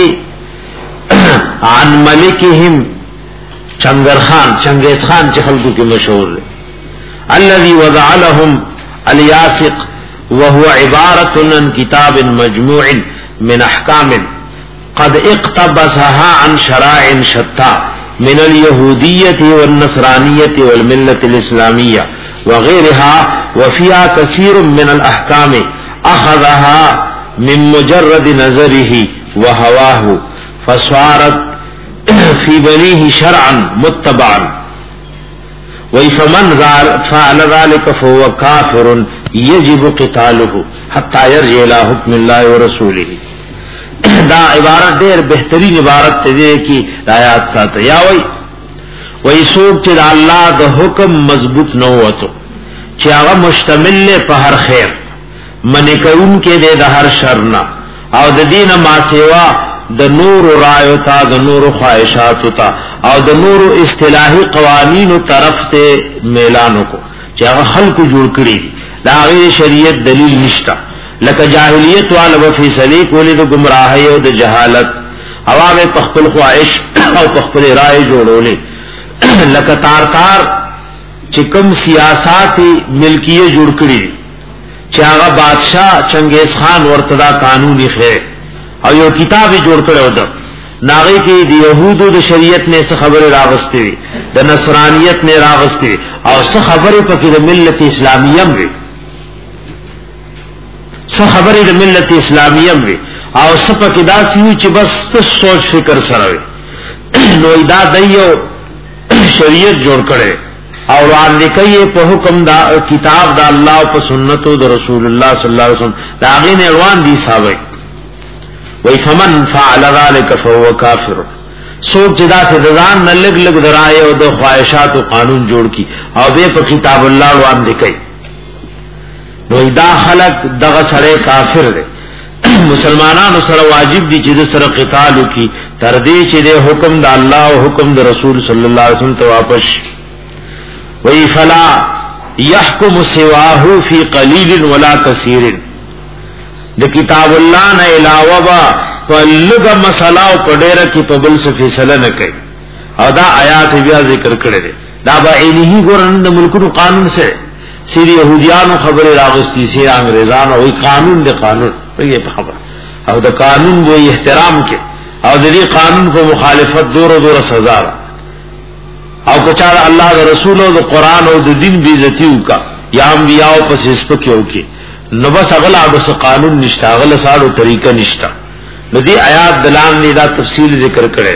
عن ملكهم چنگر خان چنگیز خان چې خلکو کې مشهور دی الذي وضع لهم الياسق وهو عبارة عن كتاب مجموع من احكام قد اقتبسها عن شرائع شتى من اليهودية والنصرانية والملة الإسلامية وغيرها وفيها كثير من الأحكام أخذها من مجرد نظره وهواه فصارت في بنيه شرعا متبعا وفمن فعل ذلك فهو كافر يجب قتاله حتى يرجع الى حكم الله ورسوله دا عبارت ډېر بهترین عبارت دی کی آیات ساته یا وای وای سوق چې الله د حکم مضبوط نه وته چې هغه مشتمل له په هر خیر منی کون کې د هر شر نه او د دین ما سیوا د نور رایو تا د نور خواہشات تا او د نور اصطلاحی قوانین طرف ته میلانو کو چې هغه خلق جوړ کړي دا غیر شریعت دلیل نشتا لکه جاہلیت والا فیصله کولې د گمراهی او د جهالت عوام په خپل خواهش او په خپل رائے جوړولې لکه تار تار چې کوم سیاست ملکیه جوړ کړي چې هغه بادشاہ چنگیز خان ورته دا قانوني خیر او یو کتاب جوړ کړو دا ناغي کې د يهودو د شریعت نه څه خبره راغستې د نصرانیت نه راغستې او څه خبره پکې د ملت اسلامیه وي څه خبره د ملت اسلامیه وي او څه پکې دا سوي چې بس سوچ فکر سره وي نو دا دایو شریعت جوړ کړي اور وان لیکي په حکم دا کتاب دا الله او په سنتو د رسول الله صلی الله علیه وسلم دا غي نه روان دي صاحب وی فمن فعل ذلك فهو کافر سوچ جدا سے دزان نہ لگ لگ درائے او د خواہشات او قانون جوړ کی او به په کتاب الله روان لیکي نو دا خلق دغه سره کافر دي مسلمانانو سره واجب دي چې سره قتال وکي تر دې چې د حکم د الله او حکم د رسول صلی الله علیه وسلم ته واپس وی فلا يحكم سواه في قليل ولا كثير د کتاب الله نه علاوه با پلګه مسله او پډېره کې په بل څه فیصله نه کوي او دا آیات بیا ذکر کړي دي دا به انہی ګورن د ملکونو قانون سره سری يهوديانو خبره راغستي سي انګريزانو وی قانون دی قانون په خبر او د قانون وو احترام کې او د دې قانون په مخالفت دور دور سزا او کچاره الله د رسول او د قران او د دین بی عزتی وکا یا انبیاء په سسپ کې وکي نو بس اغلا بس قانون نشتا اغلا ساړو طریقہ نشتا نو دې آیات دلان نه دا تفصیل ذکر کړي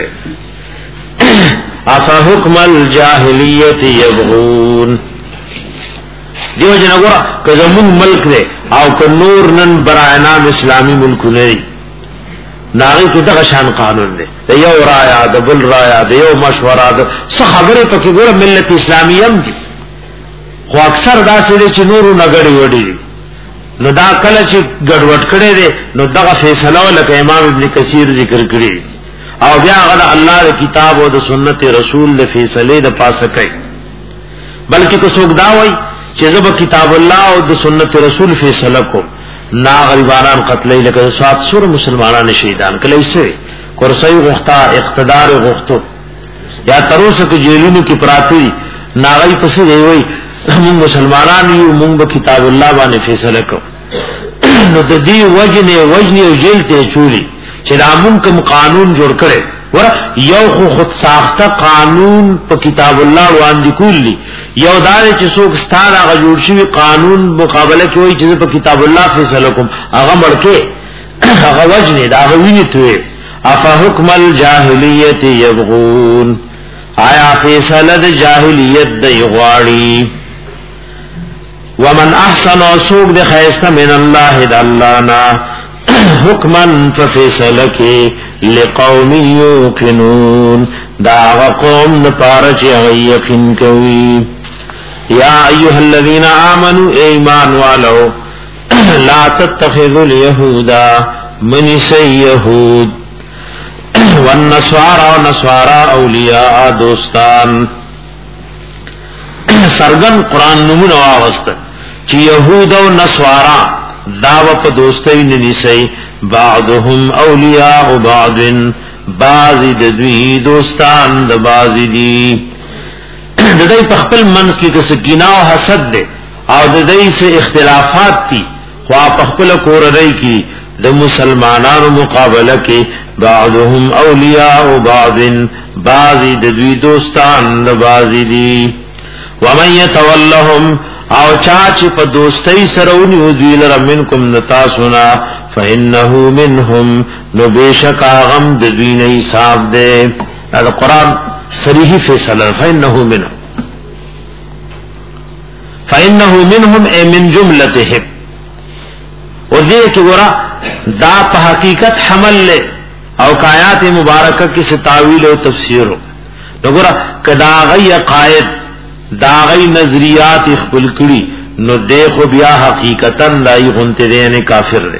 افا حکم الجاهلیت یبغون دیو جن وګړه که زمون ملک دی او که نور نن برایان اسلامی ملک نه دی ناغي کې دغه شان قانون دی یو رایا د بل رایا د یو مشوره د څه خبره پکې ګوره ملت اسلامی هم دي خو اکثر دا څه چې نورو نګړي وړي نو دا کله چې ګډوډ کړي دي نو دغه فیصله ولکه امام ابن کثیر ذکر کړي او بیا هغه الله د کتاب او د سنت رسول د فیصله د پاسه کوي بلکې کو څوک دا وایي چې زب کتاب الله او د سنت رسول فیصله کو نا غریبانان قتلې لکه سات سور مسلمانان شهیدان کله یې کورسۍ غوښتا اقتدار غوښتو یا تروسه کې جیلونو کې پراتی ناغي پسې دی وای موږ مسلمانان یو موږ کتاب الله باندې فیصله کو نو د دې وجنه وجنه او جیل ته چولی چې دا موږ کوم قانون جوړ کړي ور یو خو خود ساخته قانون په کتاب الله وړاندې کولی یو دار چې څوک ستاره غ جوړ شوی قانون مقابله کوي چې په کتاب الله فیصله کوم هغه مړکه هغه وجنه دا ویني ته افا حکم الجاهلیت یبغون آیا فیصله د جاهلیت دی غواړي ومن احسن وسوق د خیسته من الله د الله نا حکما ففیصله کی لقوم یوقنون دا قوم نپاره چې یقین کوي یا ایها الذین آمنوا ایمان والو لا تتخذوا اليهود من سیهود والنصارى ونصارى اولیاء دوستان سرګن قران نمونه واغست چې يهود او نصارا داو په دوستۍ نه نيسي بعضهم اولیاء بعض بعض د دوی دوستان د بعض دي د دې په خپل منځ کې څه ګنا او حسد دي او د دې څه اختلافات دي خو په خپل کورنۍ کې د مسلمانانو مقابله کې بعضهم اولیاء بعض بعض د دوی دوستان د بعض دي ومن يتولهم او چاچ په دوستۍ سره ونی دوی لره منکم نتاسنا فانه منهم نو بشک غم د دوی نه حساب ده دا قرآن صریح فیصله فانه منهم فانه منهم ای من جملتهم او دې کې ګورا دا په حقیقت حمل له او آیات مبارکه کې ستاویل او تفسیر نو ګورا کدا غي قائد دا غي نظریات خپل کړي نو دیکھو بیا حقیقتا لای غنته دي نه کافر دي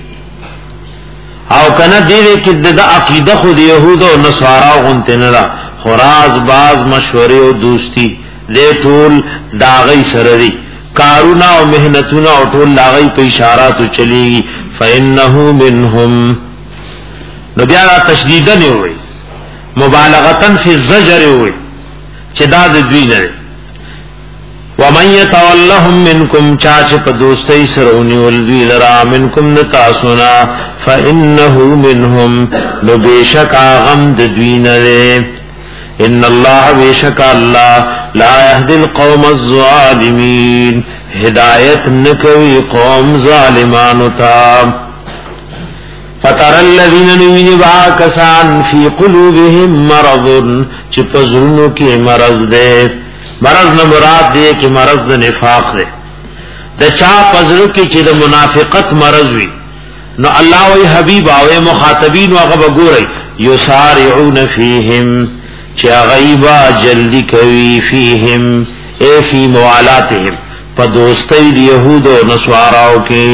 او کنه دې کې د عقیده خو د يهود او نصارا غنته نه خراز باز مشورې او دوستی دې ټول دا غي سره دي کارونا او مهنتونه او ټول لاغي په اشارات چلیږي فانه منهم نو بیا تشدیدا نه وي مبالغتا فی الزجر وي چې دا د دوی نه ومن يتولهم منكم چاچ په دوستۍ سره ونیول دوی لرا منکم نتاسنا فانه منهم نو بشک غم د دوی نه ان الله بشک الله لا يهدي القوم الظالمين هدایت نکوي قوم ظالمانو ته فتر الذين نوینوا کسان فی قلوبهم مرض چې پزړونو کې مرض ده مرض نه مراد دی چې مرض د نفاق ده د چا پزړو کې چې د منافقت مرض وي نو الله وی حبیب او مخاطبین هغه وګوري یسارعون فیهم چې غیبا جلدی کوي فیهم ای فی موالاتهم په دوستۍ د يهود او نصاراو کې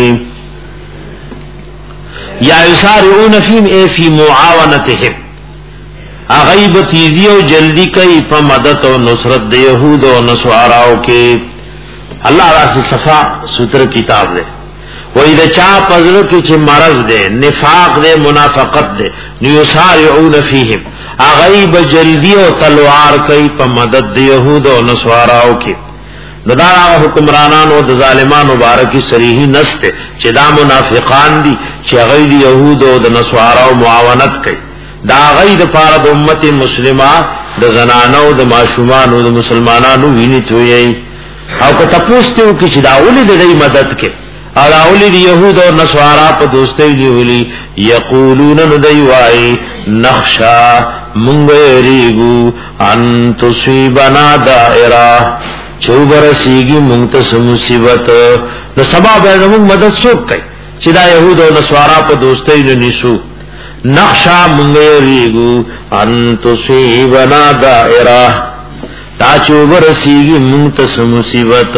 یا یسارعون فیهم ای فی معاونتهم غیب تیزی او جلدی کوي په مدد او نصرت د يهود او نصاراو کې الله راسی صفا ستر کتاب دے وہی دا چا پزلو کی چھ مرض دے نفاق دے منافقت دے نیسارعون فیہم اغیب جلدی و تلوار کئی پا مدد دے یہود و نسواراو کی ندار آغا حکمرانان و دا ظالمان مبارکی سریحی نستے چھ دا منافقان دی چھ اغیب یہود و دا نسواراو معاونت کئی دا اغیب پارد امت مسلمہ دا زنانو دا معشومانو دا مسلمانانو وینی توئی او که تپوستے ہو کچھ داولی دا دی مدد کے اور اولی دی یہود اور نصارا پا دوستی دیولی یقولون ندیوائی نخشا منگیریگو ان تصویبنا دائرہ چوبر سیگی منگتس مصیبت نسبا بیدمون مدد سوک کئی چی دا یہود اور نصارا پا دوستی ننسو نخشا منگیریگو ان تصویبنا دائرہ تا چوبر سیگی منگتس مصیبت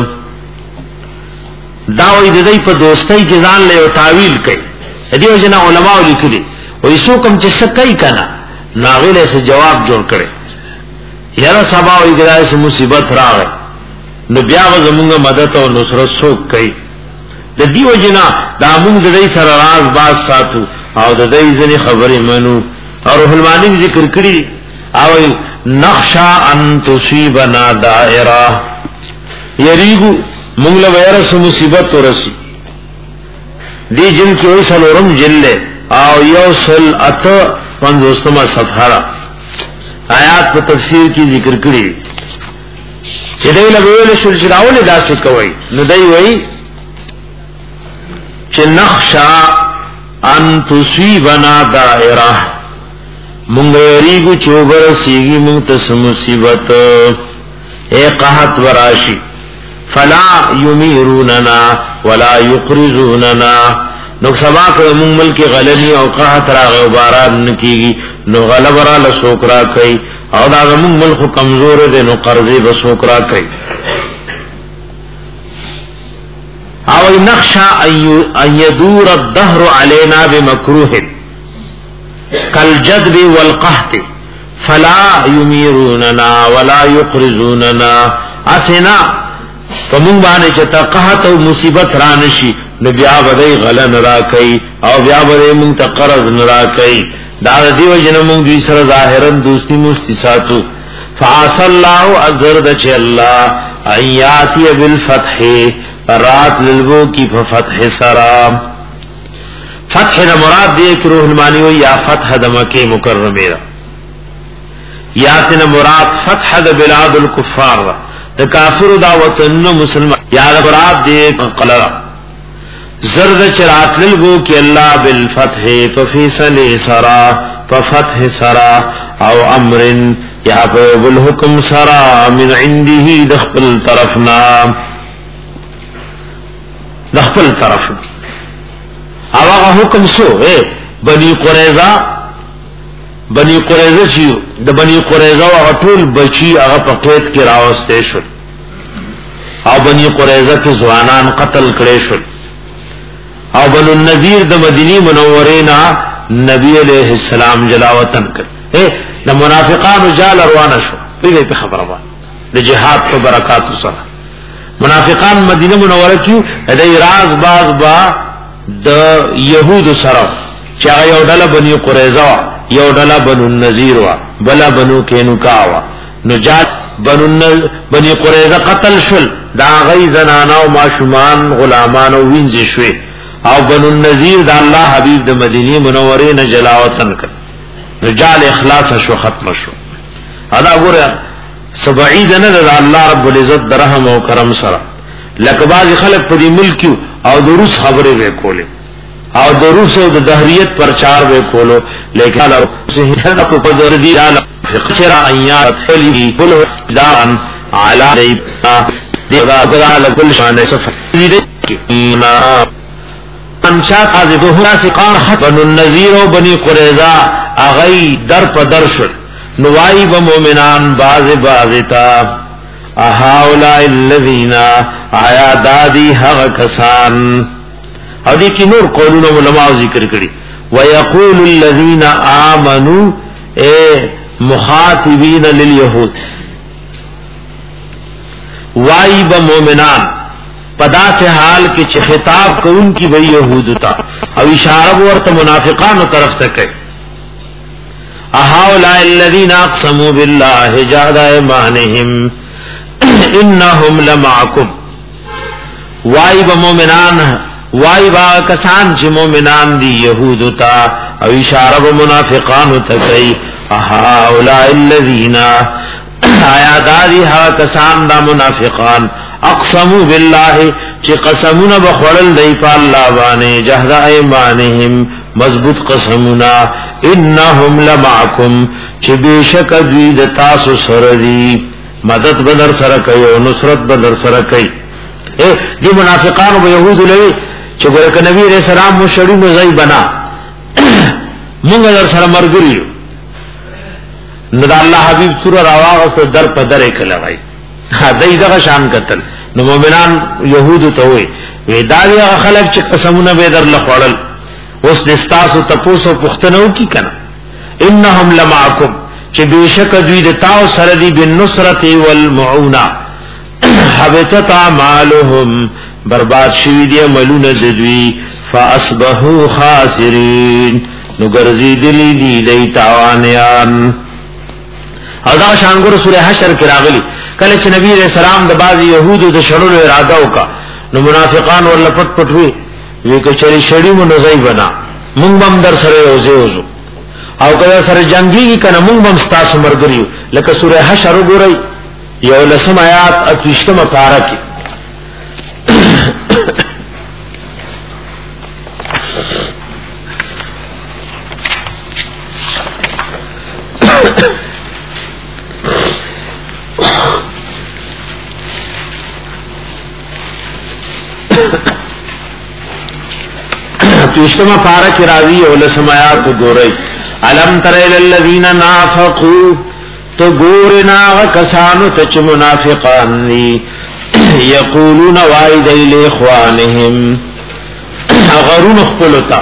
داوی د دې په دوستۍ کې ځان له تعویل کوي دیو جنا علماء لیکلي وې سو کوم چې سکای کنا ناغله سه جواب جوړ کړي یاره سبا وې ګرای سه مصیبت راغی نو بیا زمونږه مدد او نصرت سو کوي د دیو جنا د موږ د دې سره راز باز ساتو او د دې ځنی خبرې منو او روح المانی ذکر کړي او نخشا ان تصيبنا دائره یریګو مونږ له وایرس مصیبت ورسی دی جن کې وسلورم جله او یوسل اته پنځوستمه صفحه آیات په تفسیر کې ذکر کړی چې دوی له ویل شول چې راول داسې کوي نو دوی وایي چې نخشا ان تصيبنا دائره مونږ یریګو چوبر سیږي مونږ ته مصیبت اے قحط وراشي فلا یمیروننا ولا یقرزوننا نو سبا که مونږ ملک غلنی او قحط راغ او باران نکیږي نو غلب را لسوکرا کوي او دا مونږ ملک کمزور دي نو قرضې بسوکرا کوي او نخشى ان يدور الدهر علينا بمكروه كالجدب والقحط فلا يميروننا ولا يقرزوننا اسنا فمون باندې چې تقحط او مصیبت را نشي نو بیا به غلن را کوي او بیا به مون ته قرض نه را کوي دا دیو جن مون دوی سره ظاهرا دوستی مستساتو فعص الله اذرد چې الله اياتي بالفتح رات للبو کی فتح سرا فتح دا مراد دی کہ روح المانی ہو یا فتح دا مکہ مکرمہ یا تن مراد فتح دا بلاد الکفار دا کافر دا وطن مسلمان یا دا مراد دی قلرہ زرد چرات للبو کی اللہ بالفتح ففیصل سرا ففتح سرا او امر یا بالحکم سرا من عنده دخل طرفنا دخل طرف او هغه حکم سو اے بنی قریظه بنی قریظه چې د بنی قریظه او ټول بچي هغه په قید کې راوسته شو او بنی قریظه کې ځوانان قتل کړي شو او بنو النذیر د مدینی منورې نه نبی علیہ السلام جلاوطن کړ اے د منافقانو جال روانه شو په خبره وه د جهاد په برکات سره منافقان مدینه منوره کې د راز باز با د يهود سره چې یو ډله بنی قریظه یو ډله بنو النذیر وا بلا بنو کینوکا وا نجات بنو بنی قریظه قتل شول دا غی زنانا او ماشومان غلامان او وینځ شوي او بنو النذیر د الله حبیب د مدینه منوره نه جلاوطن کړ رجال اخلاص شو ختم شو ادا ګوره سبعید نه د الله رب العزت درهم او کرم سره لکه باز خلق په دې ملک او د روس خبره وکولې او د روس او د دهریت پرچار وکولو لیکن الله سهل په پدور دی اعلی فقشر ایات فلی بل دان علی دیتا دیغا غلا کل شان سفر دې انشاء هذه ناسقان بنو النذیر او بنی قریظه اغی در په در شو نوائی و مومنان باز بازتا احاولا الذین آیا دادی حق کسان او دی کی نور قولون علماء ذکر کری ویقول الذین آمنوا اے مخاطبین للیہود وای با مومنان پدا سے حال کی چھ خطاب کو ان کی بھئی یہود تا او اشارہ ورته منافقانو طرف ته کوي اهؤلاء الذين اقسموا بالله جهد ايمانهم انهم لمعكم وای با مومنان وای با کسان چې مومنان دي یهود تا او اشاره به منافقانو ته کوي اهؤلاء الذين آیا داری ها کسان دا منافقان اقسموا بالله چې قسمونه بخړل دی په الله باندې جهد ايمانهم مضبوط قسمونه انهم لمعكم چې بشک دوی د تاسو سره دي مدد بدر سره کوي او نصرت بدر سره کوي اے دی منافقانو به يهود لوي چې ګورک نبی رسول الله مو شړی مو ځای بنا موږ در سره مرګري نو الله حبيب سور راواغه در په درې کله وای دای دغه شان قتل نو مؤمنان يهود ته وي ودا یا خلک چې قسمونه به در لخوړل اوس دستاسو تپوسو پختنو کی کنه انهم لمعکم چې بشک دوی د تاو سره دی بالنصرت والمعونه حبطت اعمالهم برباد شوی دی عملونه د دوی فاصبحوا خاسرین نو ګرځي دلی دی دی تاوانیان او دا شانګور سورہ حشر کې راغلی کله چې نبی رسول الله د بعض يهودو د شړلو اراده وکړه نو منافقان ور لپټ پټ وی وی کچري شړی مو نزای بنا مونږ هم در سره یوځو او کله سره جنگي کنه مونږ هم ستاسو مرګريو لکه سورہ حشر وګورئ یو لسم آیات اتوشتمه پارا کې اتوشتمه پارا کې راوی یو لسم آیات وګورئ علم تر الذین نافقوا تو ګورنا کسانو ته منافقان دي یقولون وعد الاخوانهم غرون خپلتا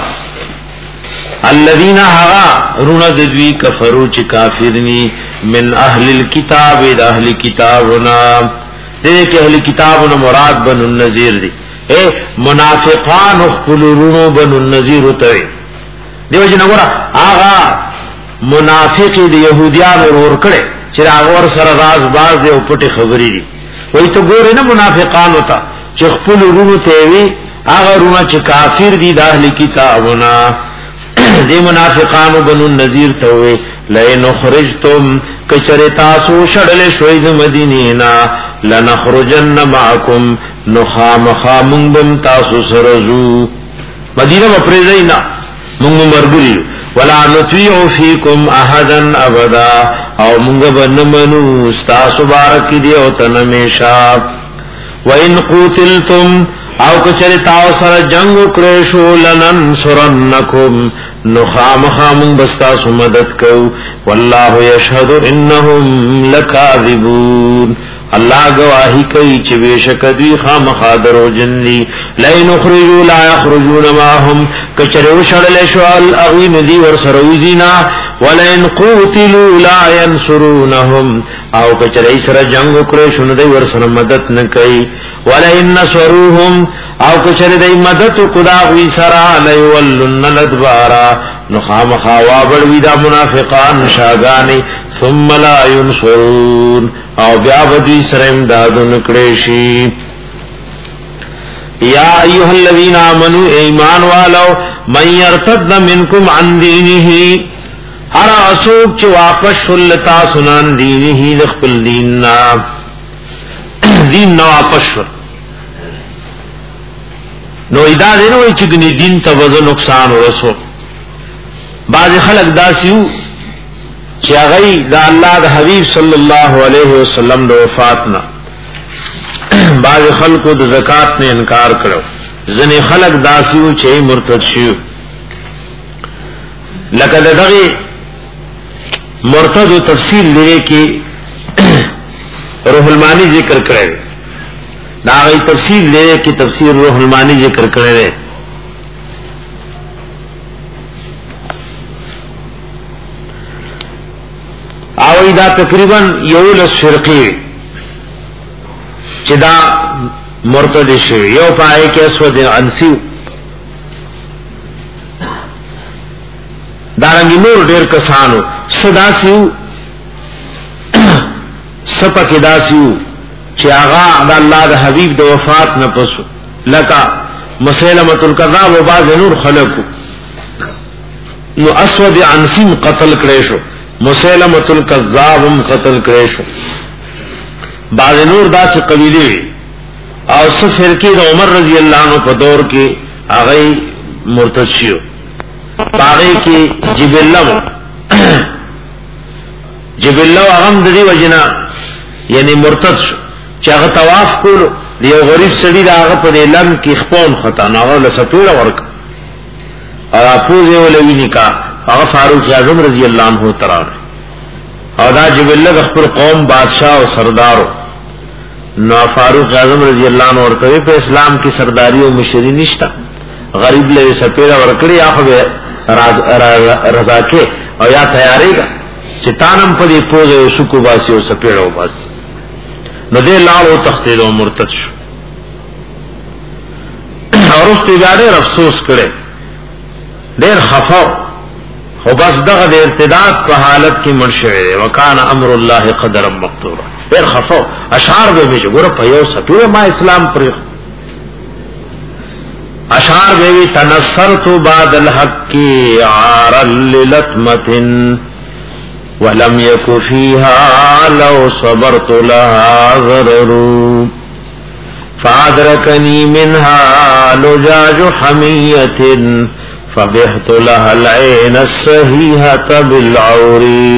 الذين هغا رون دوی کفرو چې کافرني من اهل الكتاب د اهل کتابنا دې کې اهل کتابنا مراد بنو النذیر دي اے منافقان خپلونو بنو النذیر ته دیو جن وګړه هغه منافق دی يهوديان ور کړي چې هغه ور سره راز باز دی او پټي خبري دي وای ته ګورې نه منافقان وتا چې خپل ورونو ته وی هغه ورونه چې کافر دي د اهل کتابونه دې منافقانو بنو النذیر ته وی لئن خرجتم کچره تاسو شړل شوي د مدینې نا لنخرجن معكم نخام خامون بم تاسو سره زو مدینه مپریزینا مونږ مرګري ولا نطيع فيكم احدا ابدا او مونږ بنمنو استاسو بارک دی او تنمیشا وان قتلتم او کچری تاسو سره جنگ وکړې شو لننصرنکم نخام خامون بستاسو مدد کو والله يشهد انهم لكاذبون الله گواہی کوي چې بشک دوی خامخا درو جنني لئن خرجوا لا يخرجون معهم کچره وشړل شوال اغوی ندی ور سروزینا ولئن قتلوا لا ينصرونهم او کچره سره جنگ وکړي شنو دی ور سره مدد نه کوي ولئن نصروهم او کچره دی مدد کدا وی سره ليولن الادبارا نو خامخا وابل ودا منافقان شاگانی ثم لا ينصرون او بیا بدی سره امداد نکړي شي یا ایها الذین آمنوا ایمان والو من يرتد منکم عن دینه هر اسوک چې واپس شلتا سنان دینه د خپل دین نا دین نو واپس نو ادا دینو چې ګنی دین ته وزن نقصان ورسو بعض خلک داسیو چې هغه د الله د حبیب صلی الله علیه وسلم د وفات نه بعض خلکو د زکات نه انکار کړو ځنې خلک داسیو چې مرتد شيو لکه دغه مرتد تفصیل لري کې روح المانی ذکر کړی دا غي تفصیل لري کې تفسیر روح المانی ذکر کړی او دا تقریبا یو لس فرقی چې دا مرتد شوی. یو پای کې اسود عنسی دارنګ نور ډېر کسانو صدا سیو سپک داسیو چې هغه د الله د حبیب د وفات نه پسو لکه مسیلمة الکذاب او بعض نور خلقو نو اسود عنسی قتل کړي شو، مسیلمة الکذاب هم قتل کړي شو. بعض نور داسې قبیله او سفر کې د عمر رضی الله عنه په دور کې هغه مرتد شو. باغی کی جبلو جبلو اغم د دې وجنا یعنی مرتد شو چې هغه طواف کولو یو غریب سړي دا هغه په لم کې خپل خطا نه له سپیړه ورک او افوزه ولوي نکاح هغه فاروق اعظم رضی الله عنه ترار او دا جبلو خپل قوم بادشاہ او سردارو نو فاروق اعظم رضی الله عنه ورکوي په اسلام کې سرداری او مشري نشتا غریب له سپیړه ورکړي هغه رضا کې او یا تیاری کا چې تانم په دې پوزه او شکو باسي او سپیړو باسي نو دې لاړو تختید او مرتد شو. اورسته ډېر افسوس کړي ډېر خفاو خو بس دغه د ارتداد په حالت کې مرشوي وکانه امر الله قدرا مقدورا ډېر خفاو اشعار به به ګور په یو سپیړه ما اسلام پر اشعار بیوی تنصرت بعد الحق عارا للتمة ولم يك فيها لو صبرت لها ضرر فادركني منها لجاج حمية فبحت لها العين السهيهة بالعور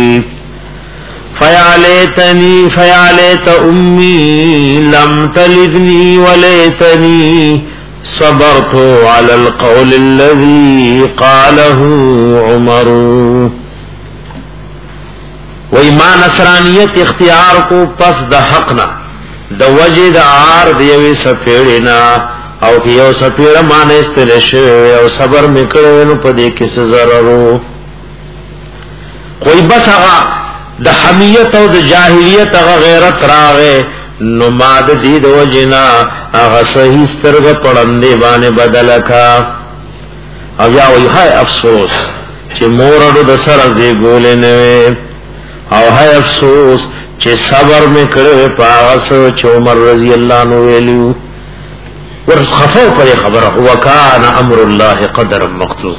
فيا ليتني فيا ليت أمي لم تلدني وليتني صبرت على القول الذي قاله عمر. و ایمان نصرانیت اختیار کو پس د حقنا د وجد عار دیوی سپیڑنا او کیو سپیڑ مان استلشو او صبر میکړو نو پدې کې سزررو کوئی بس هغه د حمیت او د جاهلیت هغه غیرت راغې نو ماد دې د وجنا هغه صحیح سترګ پړندې باندې بدلکا او یا وای هاي افسوس چې مورړو د سره زی ګولې نه او هاي افسوس چې صبر مې کړو پاس چې عمر رضی الله عنه ویلو ورس خفاو پر خبره هو کان امر الله قدر مقدور.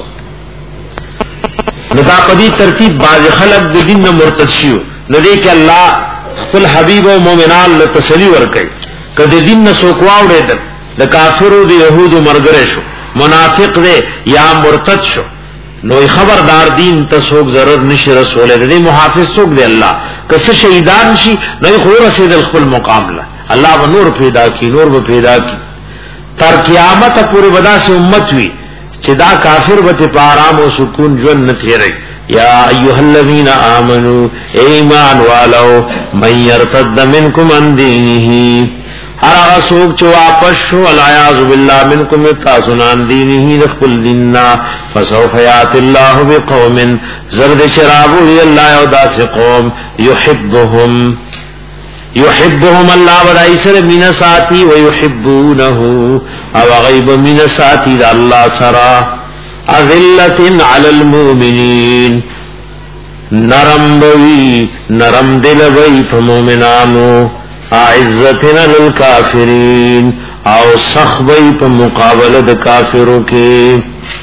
نو دا په دې ترتیب باز خلق د دین مرتد شيو نو دې کې الله خپل حبیب او مؤمنان له تسلی ورکړي کله دین نه سوکواو دې د کافرو د يهودو مرګره شو منافق دې یا مرتد شو نو خبردار دین ته څوک ضرر نشي رسول دې محافظ څوک دې الله کله شهیدان شي نو خو رسید خپل مقابله الله و نور پیدا کی نور و پیدا کی تر قیامت پورې ودا سے امت وی چې دا کافر به په آرام او سکون ژوند نه تیری. یا ایها الذین آمنو ایمان والو من یرتد منکم عن دینه هر هغه څوک چې واپس شو العیاذ بالله منکم تاسونان دینه خپل دیننا فسوف یات الله بقوم زرد شرابو الله او داس قوم یحبهم یحبهم الله ودای سره مینا ساتي او یحبونه او غیب مینا ساتي د الله سره اذلة علی المؤمنین نرم بوی نرم دل بوی په مؤمنانو اعزتنا للکافرین او سخ بوی په مقابله د کافرو کې.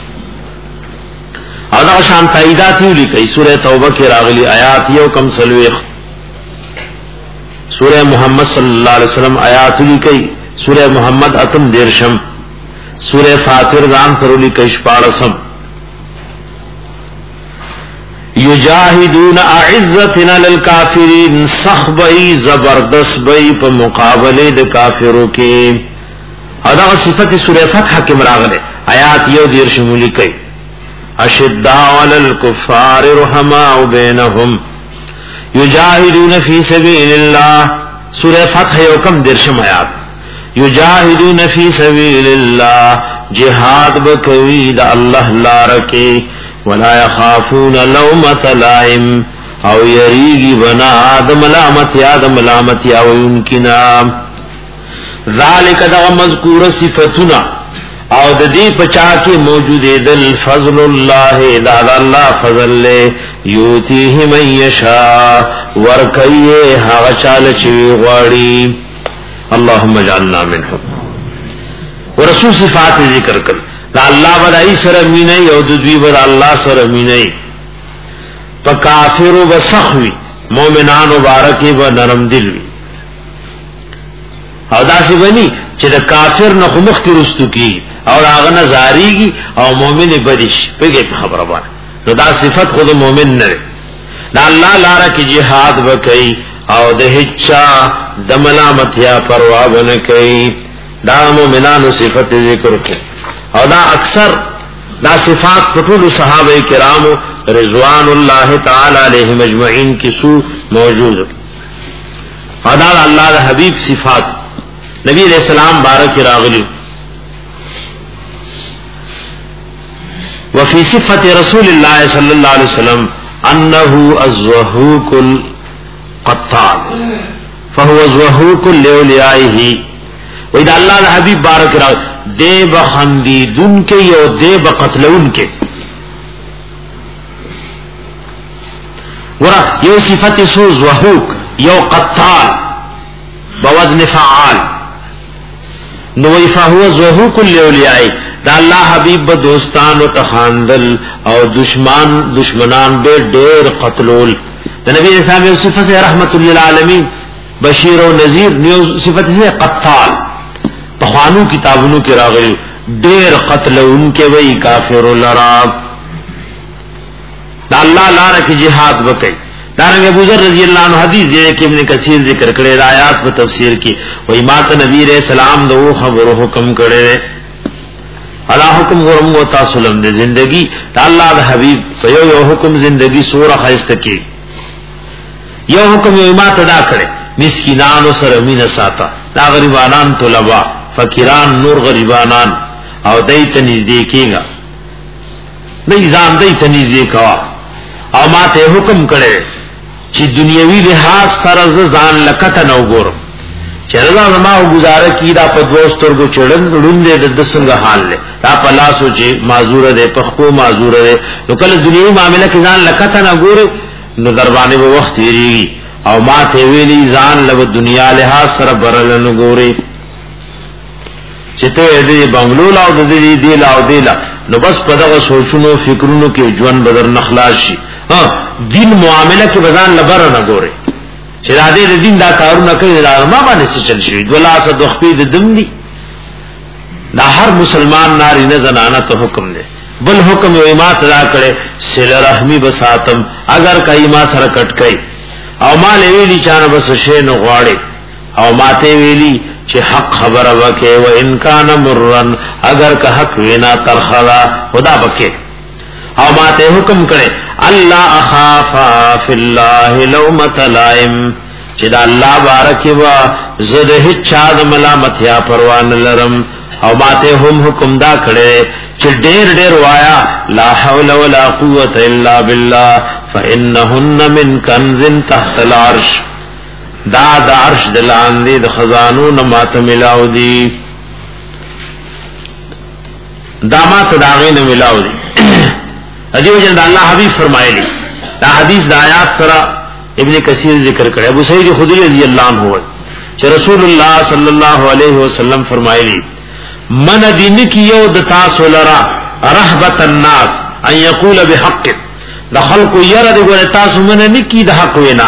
ادا شان تاییدات لیکي سورہ توبه کې راغلي آیات یو کم سلويخ سورہ محمد صلی اللہ علیہ وسلم آیات لیکي سورہ محمد اتم دیرشم سورہ فاطر ځان سره لیکي شپاړسم یجاهدون اعزتنا للکافرین صحبی زبردست بی په مقابله د کافرو کې. ادا صفت سورہ فتح کې مراغله آیات یو دیرشم لیکي اشداء علی الکفار رحماء بینهم یجاهدون فی سبیل الله سورہ فتح یو کم درشم آیات یجاهدون فی سبیل الله جهاد بکوی د الله لار کې ولا يخافون لومۃ لائم او یریږي بنا د ملامت یا د ملامت یا وینکنا ذالک دا مذکور صفتنا او د دې پچا کې موجود دل فضل الله دا الله فضل له یوتیه من یشاء ورکیه هغه چاله چې غواړي. اللهم اجعلنا منهم. ورسول صفات ذکر کړ دا الله بدای سره مینه او د دوی بر الله سره مینه په کافر او سخوي مؤمنان مبارک و نرم دل وي او داسې بني چې د کافر نه مخ کې رستو کی او هغه نزاریږي او مؤمن بدیش په خبره باندې نو دا صفت خود مؤمن نه دا الله لاره کې jihad وکي او د هچا د ملامت یا پروا نه کوي دا مؤمنانو صفت ذکر کوي او دا اکثر دا صفات ټول صحابه کرامو رضوان الله تعالی علیهم اجمعین کی سو موجود او دا الله د حبیب صفات نبی علیہ السلام بارک راغلی وفي صفة رسول الله صلى الله عليه وسلم أنه الزهوك القطال فهو الزهوك لأوليائه وإذا الله الحبيب بارك رأى دے بخندی دن کے یو دے بقتلون کے ورا یو صفت سو زهوك یو قطال بوزن فعال نوی فهو زهوك لأوليائه دا الله حبیب دوستان او تخاندل او دشمن دشمنان به ډېر قتلول د نبی اسلام یو صفت رحمت للعالمین بشیر او نذیر نیو صفت ہے قتال په خوانو کتابونو کې راغلی ډېر قتلون کې وای کافر لرا دا الله لاره کې jihad وکي دا رنګ ابو ذر رضی الله عنه حدیث دی کې ابن کثیر ذکر کړي آیات په تفسیر کې وای ماته نبی رسول الله دو خبرو حکم کړي اللہ حکم غرم و تاسلم دے زندگی تا اللہ دا حبیب فیو یو حکم زندگی سورہ خیست کی یو حکم یو امات ادا کرے مسکینان و سرمین ساتا دا غریبانان طلبا فقیران نور غریبانان او دیتا نزدیکی گا نیزان دیتا نزدیکوا او مات حکم کرے چی دنیاوی لحاظ فرز زان لکتا نو گورم چردا زما گزاره کی دا په دوستر کو چړن لوندې د دسنګ حال له دا په لاسو چې معذور ده په خو معذور ده نو کله دنیوي معاملې کې ځان لکته نه ګوري نو دروازه به وخت یریږي او ما ته ویلي ځان له دنیا له سره برل نه ګوري چې ته دې بنگلو لاو د دې دی لاو دی لا نو بس په دغه سوچونو فکرونو کې ژوند بدر نخلاص شي ها دین معاملې کې ځان لبر نه ګوري چې دا دې دین دا کارونه کوي دا ما باندې څه چل شي دولا صد خپې د دم دي دا هر مسلمان ناری نه زنانه ته حکم دی بل حکم یو ما تدا کړي سل رحمی بساتم اگر کای ما سره کټ کای او ما ویلی چانه بس شی نه غواړي او ماته ویلی چې حق خبره وکي و ان کان مرن اگر که حق وینا ترخلا خدا بکې او ماته حکم کړي الله اخافا فی الله لومۃ لائم چې دا الله بارک وا زده هچا د ملامت یا پروا نه لرم او ماته هم حکم دا کړي چې ډېر ډېر وایا لا حول ولا قوت الا بالله فانهن من کنز تحت العرش دا د عرش د لاندې د خزانو نه ماته ملاو دي دا ماته دا غي نه ملاو دي اجو جن الله حبیب فرمایلی دا حدیث د آیات سره ابن کثیر ذکر کړي ابو سعید خدری رضی الله عنه چې رسول الله صلی الله علیه وسلم فرمایلی من دین کی یو د تاسو لرا رهبت الناس ان یقول بحق د خلق یره د ګور تاسو من نه کی د حق وینا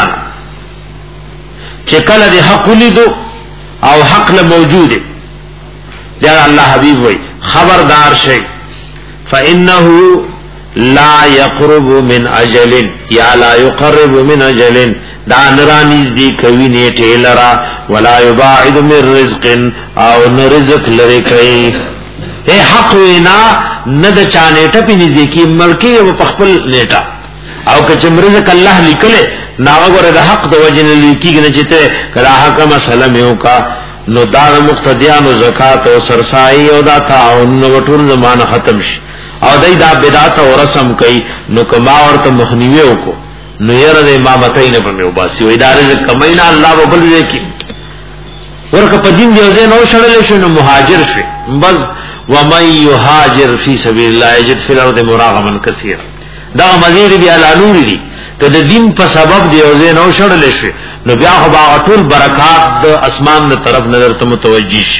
چې کله د حق لیدو او حق له موجود دی دا الله حبیب وای خبردار شي فانه لا يقرب من اجل یا لا يقرب من اجل دا نرانیز دی کوي نیټه لرا ولا يباعد من رزق او رزق لري کوي اے حق وینا نه د چانېټه پینې دی کی ملکی او خپل نیټه او که رزق الله لیکله ناغه د حق د وجن لیکيږي نه چته کله حق مسله میو کا نو دا مقتدیان او زکات او سرسای او دا تعاون نو ټول زمانه ختم شي او دای دا بدعت او رسم کوي نو کما ورته مخنیوي وکړو نو یره د امامتین په میو باسي و ادارې کمینا الله وبل وکي ورکه په دین دی ځای نو شړل شي نو مهاجر شي بس ومن يهاجر في سبيل الله يجد في الارض مراغما كثيرا دا مزید بیا لالوري دي ته د دین په سبب دی ځای نو شړل شي نو بیا خو با ټول برکات د اسمان تر طرف نظر ته متوجي شي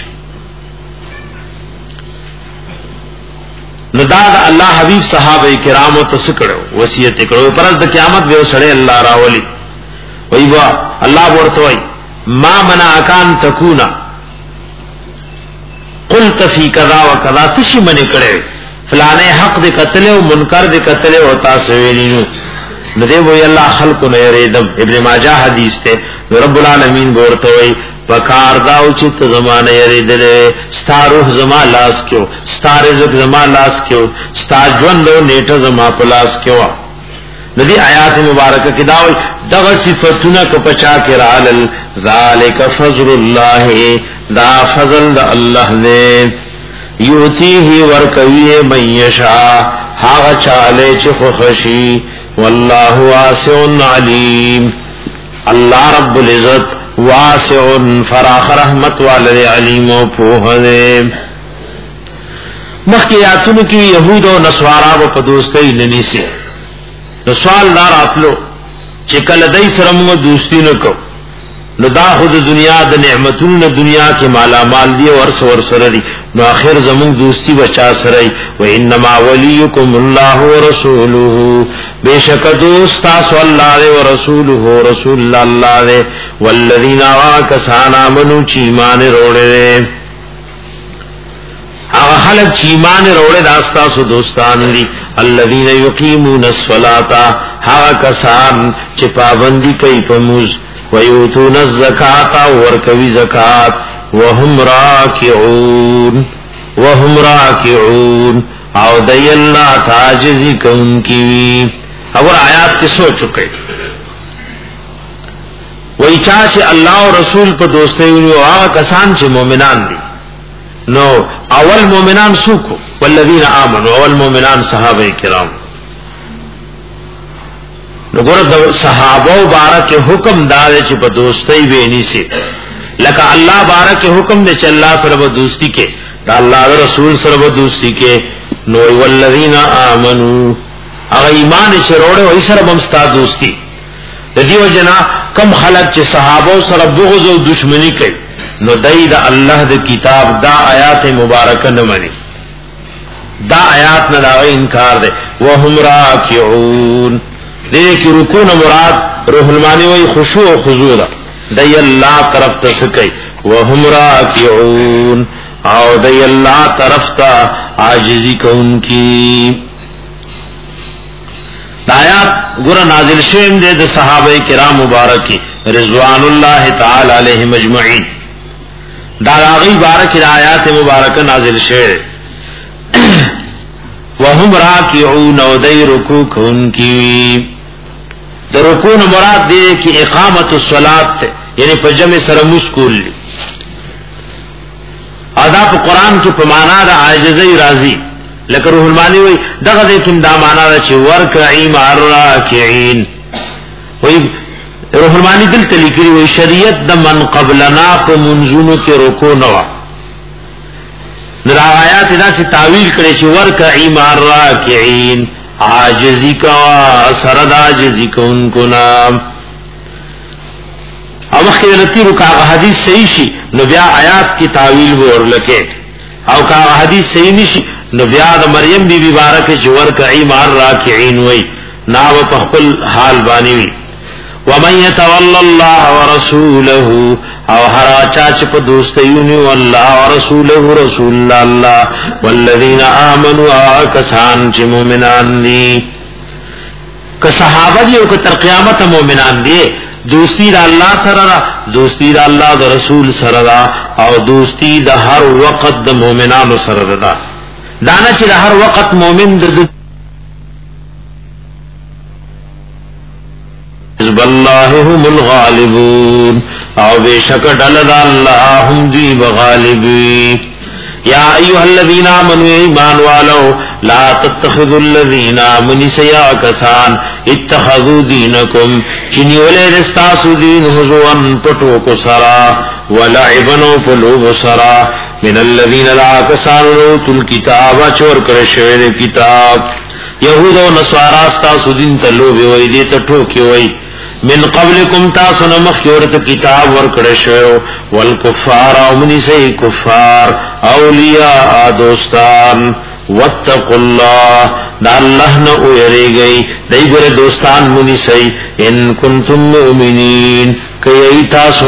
نو دا د الله حبیب صحابه کرامو ته سکړو وصیت کړو پر د قیامت به سره الله راولي وای با الله ورته وای ما منعک ان تکونا قلت فی کذا وکذا تشی من کړه فلانه حق دې قتل او منکر دې قتل او تاسو ویلینو نو دی وای الله خلق نه یریدم ابن ماجه حدیث ته رب العالمین ورته وای وکار دا او چې زمانه یریدل ستاروح زما لاس کېو ستارزق زما لاس کېو ستا ژوند او نیټه زما په لاس کېو ندی آیات مبارکه کې دا وای دغه صفاتونه کو پچا کې رال ذالک فضل الله دا فضل د الله نه یوتیه ورکوی من یشاء هغه چاله چې خو خشي والله واسع علیم الله رب العزت واسع فراخ رحمت والے علیم او پوهه مخکې آیاتونو کې يهود او نصارا په دوستۍ ننیسي نو سوال دار اتلو چې کله دای سره موږ دوستی نکو نو دا خود دنیا د نعمتونو دنیا کې مالا مال دی ورس ور سره دی نو اخر زمون دوستی بچا سره و انما ولیکم الله ورسوله بیشک دوست تاسو الله او رسوله رسول الله والذین آکسان آمنو چې ایمان وروړي هغه خلک چې ایمان وروړي داستا سو دوستان دي الذين يقيمون الصلاه هغه کسان چې پابندي کوي په موږ ويؤتون الزکات ورکوي زکات وهم راکعون وهم راکعون او دای الله تعجزی کوونکی اور آیات کې سوچ چکے وای چا چې الله او رسول په دوستۍ او هغه کسان چې مؤمنان دي نو اول مؤمنان سوکو والذین آمنوا اول مؤمنان صحابه کرام نو ګور صحابه مبارک حکم دار چې په دوستۍ ویني سي لکه الله بارک حکم دې چې الله سره دوستی کې دا الله رسول سره دوستی کې نو والذین آمنوا هغه ایمان چې وروړي وای سره بمستا دوستی د دیو جنا کم خلق چې صحابه سره بغض او دشمنی کوي نو دای دا الله د کتاب دا آیات مبارکه نه مانی دا آیات نه دا انکار ده وهم راکعون دې کې رکوع مراد روح المانی وای خشوع او خضوع ده دای الله طرف ته سکی وهم راکعون او دای الله طرف ته عاجزی کوونکی آیات ګور نازل شوم دې د صحابه کرام مبارک رضوان الله تعالی علیهم اجمعین دا هغه بارک آیات مبارکه نازل شوه وهم راکعون او دای رکوع کوونکی د رکوع مراد دې کې اقامت الصلات یعنی په جمع سره مسکول ادا په قران کې په معنا د عاجزۍ راضی لکه روح المانی وای دغه دې کوم دا معنا ده چې ورکعی مع الراکعين وای روح المانی دل تلیکری وای شریعت د من قبلنا په منځونو کې رکوع نه و در آیات دا چې تعویل کړي چې ورکعی مع الراکعين عاجزی کا سرد عاجزی کوونکو نام او مخکې لتی رکع حدیث صحیح شي نو بیا آیات کی تعویل ورلکه او کا حدیث صحیح نشي نو بیا د مریم بی بی بارکه چې ورکعی مع الراکعين وای ناو په خپل حال باندې وی ومن يتولى الله ورسوله او هر چا چې په دوستیونی الله او رسوله رسول الله والذین آمنوا کسان چې مؤمنان دي که صحابه دي او که تر قیامت مؤمنان دي دوستی د الله سره را دوستی د الله د رسول سره را او دوستی د هر وخت د مؤمنانو سره را دانا چې د هر وخت مؤمن د حزب الله هم الغالبون او بشک دل الله هم دی بغالبی یا ایها الذین آمنوا ایمان والو لا تتخذوا الذین آمنوا سیا کسان اتخذوا دینکم چنی ولې رستاسو دین حزوان پټو کو سرا ولعبن فلوب سرا من الذين لا کسانو تل کتاب چور کړه شوی کتاب یهود او نصارا تاسو دین ته لوب وای دي ته ټوکی وای من قبلکم تاسو نو مخیورت کتاب ور کړه شو والکفار او منی سي کفار اولیاء دوستان واتقوا الله دا الله نو یریږي دای ګره دوستان منی سي ان کنتم مؤمنین کای تاسو